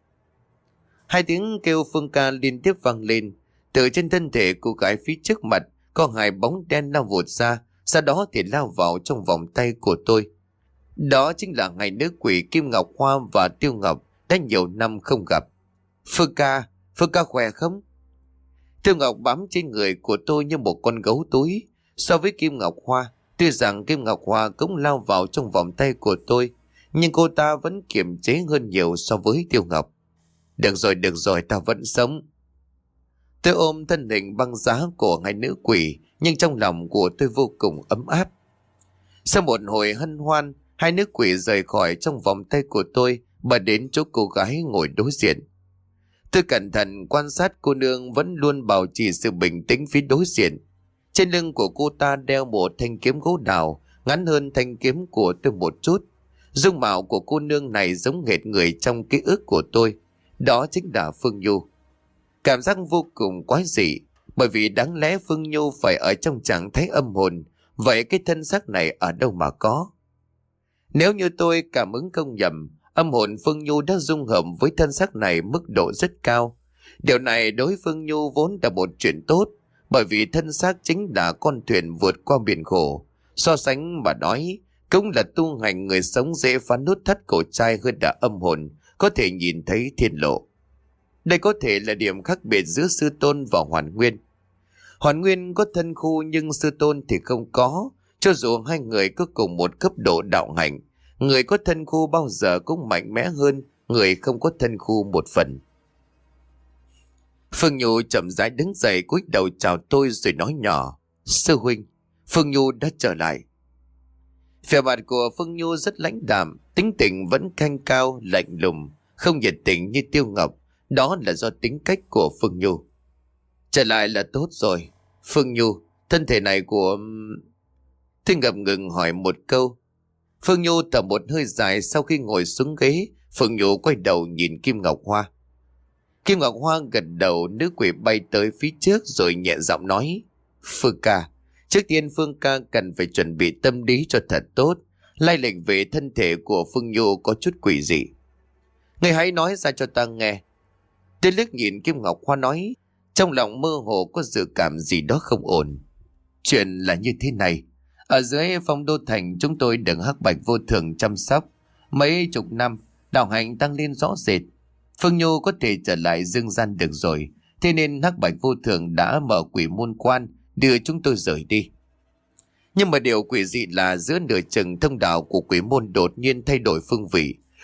Hai tiếng kêu Phương ca liên tiếp vang lên. Từ trên thân thể cô gái phía trước mặt có hai bóng đen lao vụt ra, sau đó thì lao vào trong vòng tay của tôi. Đó chính là hai nữ quỷ Kim Ngọc Hoa và Tiêu Ngọc đã nhiều năm không gặp. Phương ca, Phương ca khỏe không? Tiêu Ngọc bám trên người của tôi như một con gấu túi. So với Kim Ngọc Hoa, tuy rằng Kim Ngọc Hoa cũng lao vào trong vòng tay của tôi, nhưng cô ta vẫn kiềm chế hơn nhiều so với Tiêu Ngọc. Được rồi, được rồi, ta vẫn sống. Tôi ôm thân hình băng giá của hai nữ quỷ, nhưng trong lòng của tôi vô cùng ấm áp. Sau một hồi hân hoan, hai nữ quỷ rời khỏi trong vòng tay của tôi, và đến chỗ cô gái ngồi đối diện. Tôi cẩn thận quan sát cô nương vẫn luôn bảo trì sự bình tĩnh phía đối diện. Trên lưng của cô ta đeo một thanh kiếm gỗ đào, ngắn hơn thanh kiếm của tôi một chút. Dung mạo của cô nương này giống hệt người trong ký ức của tôi. Đó chính là Phương Nhu. Cảm giác vô cùng quái dị, bởi vì đáng lẽ Phương Nhu phải ở trong trạng thái âm hồn. Vậy cái thân xác này ở đâu mà có? Nếu như tôi cảm ứng không nhầm, âm hồn Phương Nhu đã dung hợp với thân xác này mức độ rất cao. Điều này đối với Phương Nhu vốn là một chuyện tốt, bởi vì thân xác chính là con thuyền vượt qua biển khổ. So sánh mà nói, cũng là tu hành người sống dễ phá nút thắt cổ trai hơn là âm hồn, có thể nhìn thấy thiên lộ. Đây có thể là điểm khác biệt giữa sư tôn và Hoàn Nguyên. Hoàn Nguyên có thân khu nhưng sư tôn thì không có. Cho dù hai người có cùng một cấp độ đạo hành, người có thân khu bao giờ cũng mạnh mẽ hơn người không có thân khu một phần. Phương Nhu chậm rãi đứng dậy, cúi đầu chào tôi rồi nói nhỏ: Sư huynh, Phương Nhu đã trở lại. Vẻ mặt của Phương Nhu rất lãnh đạm, tính tình vẫn canh cao, lạnh lùng, không nhiệt tình như Tiêu Ngọc. Đó là do tính cách của Phương Nhu. Trở lại là tốt rồi. Phương Nhu, thân thể này của... Tôi ngập ngừng hỏi một câu. Phương Nhu thở một hơi dài. Sau khi ngồi xuống ghế, Phương Nhu quay đầu nhìn Kim Ngọc Hoa. Kim Ngọc Hoa gật đầu. Nữ quỷ bay tới phía trước rồi nhẹ giọng nói: Phương ca, trước tiên Phương ca cần phải chuẩn bị tâm lý cho thật tốt. Lai lịch về thân thể của Phương Nhu có chút quỷ dị. Người hãy nói ra cho ta nghe. Tôi liếc nhìn Kim Ngọc Hoa nói, trong lòng mơ hồ có dự cảm gì đó không ổn. Chuyện là như thế này. Ở dưới Phong Đô Thành chúng tôi được Hắc Bạch Vô Thường chăm sóc. Mấy chục năm, đạo hạnh tăng lên rõ rệt. Phương Nhu có thể trở lại dương gian được rồi. Thế nên Hắc Bạch Vô Thường đã mở quỷ môn quan, đưa chúng tôi rời đi. Nhưng mà điều quỷ dị là giữa nửa chừng thông đạo của quỷ môn đột nhiên thay đổi phương vị.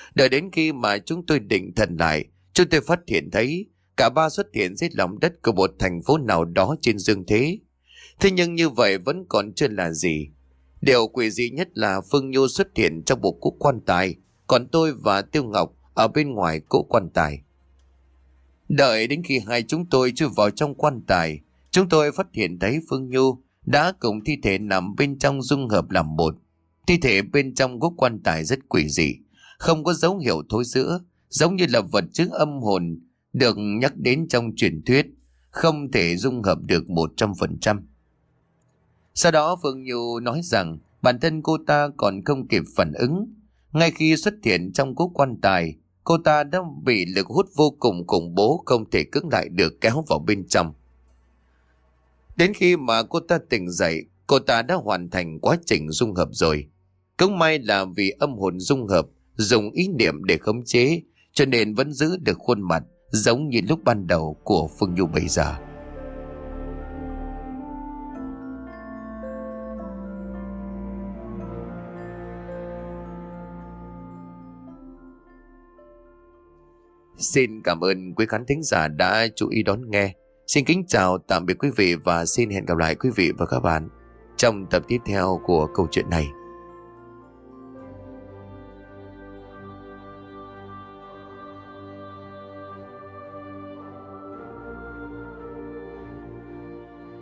Đợi đến khi mà chúng tôi định thần lại, chúng tôi phát hiện thấy cả ba xuất hiện dưới lòng đất của một thành phố nào đó trên dương thế. Thế nhưng như vậy vẫn còn chưa là gì. Điều quỷ dị nhất là Phương Nhu xuất hiện trong bộ cỗ quan tài, còn tôi và Tiêu Ngọc ở bên ngoài cỗ quan tài. Đợi đến khi hai chúng tôi chui vào trong quan tài, chúng tôi phát hiện thấy Phương Nhu đã cùng thi thể nằm bên trong dung hợp làm một. Thi thể bên trong gốc quan tài rất quỷ dị, không có dấu hiệu thối rữa, giống như là vật chứng âm hồn được nhắc đến trong truyền thuyết, không thể dung hợp được một trăm phần trăm. Sau đó Phương Nhu nói rằng bản thân cô ta còn không kịp phản ứng. Ngay khi xuất hiện trong cố quan tài, cô ta đã bị lực hút vô cùng khủng bố không thể cưỡng lại được kéo vào bên trong. Đến khi mà cô ta tỉnh dậy, cô ta đã hoàn thành quá trình dung hợp rồi. Cũng may là vì âm hồn dung hợp dùng ý niệm để khống chế, cho nên vẫn giữ được khuôn mặt giống như lúc ban đầu của Phương Nhu bây giờ. Xin cảm ơn quý khán thính giả đã chú ý đón nghe. Xin kính chào tạm biệt quý vị và xin hẹn gặp lại quý vị và các bạn trong tập tiếp theo của câu chuyện này.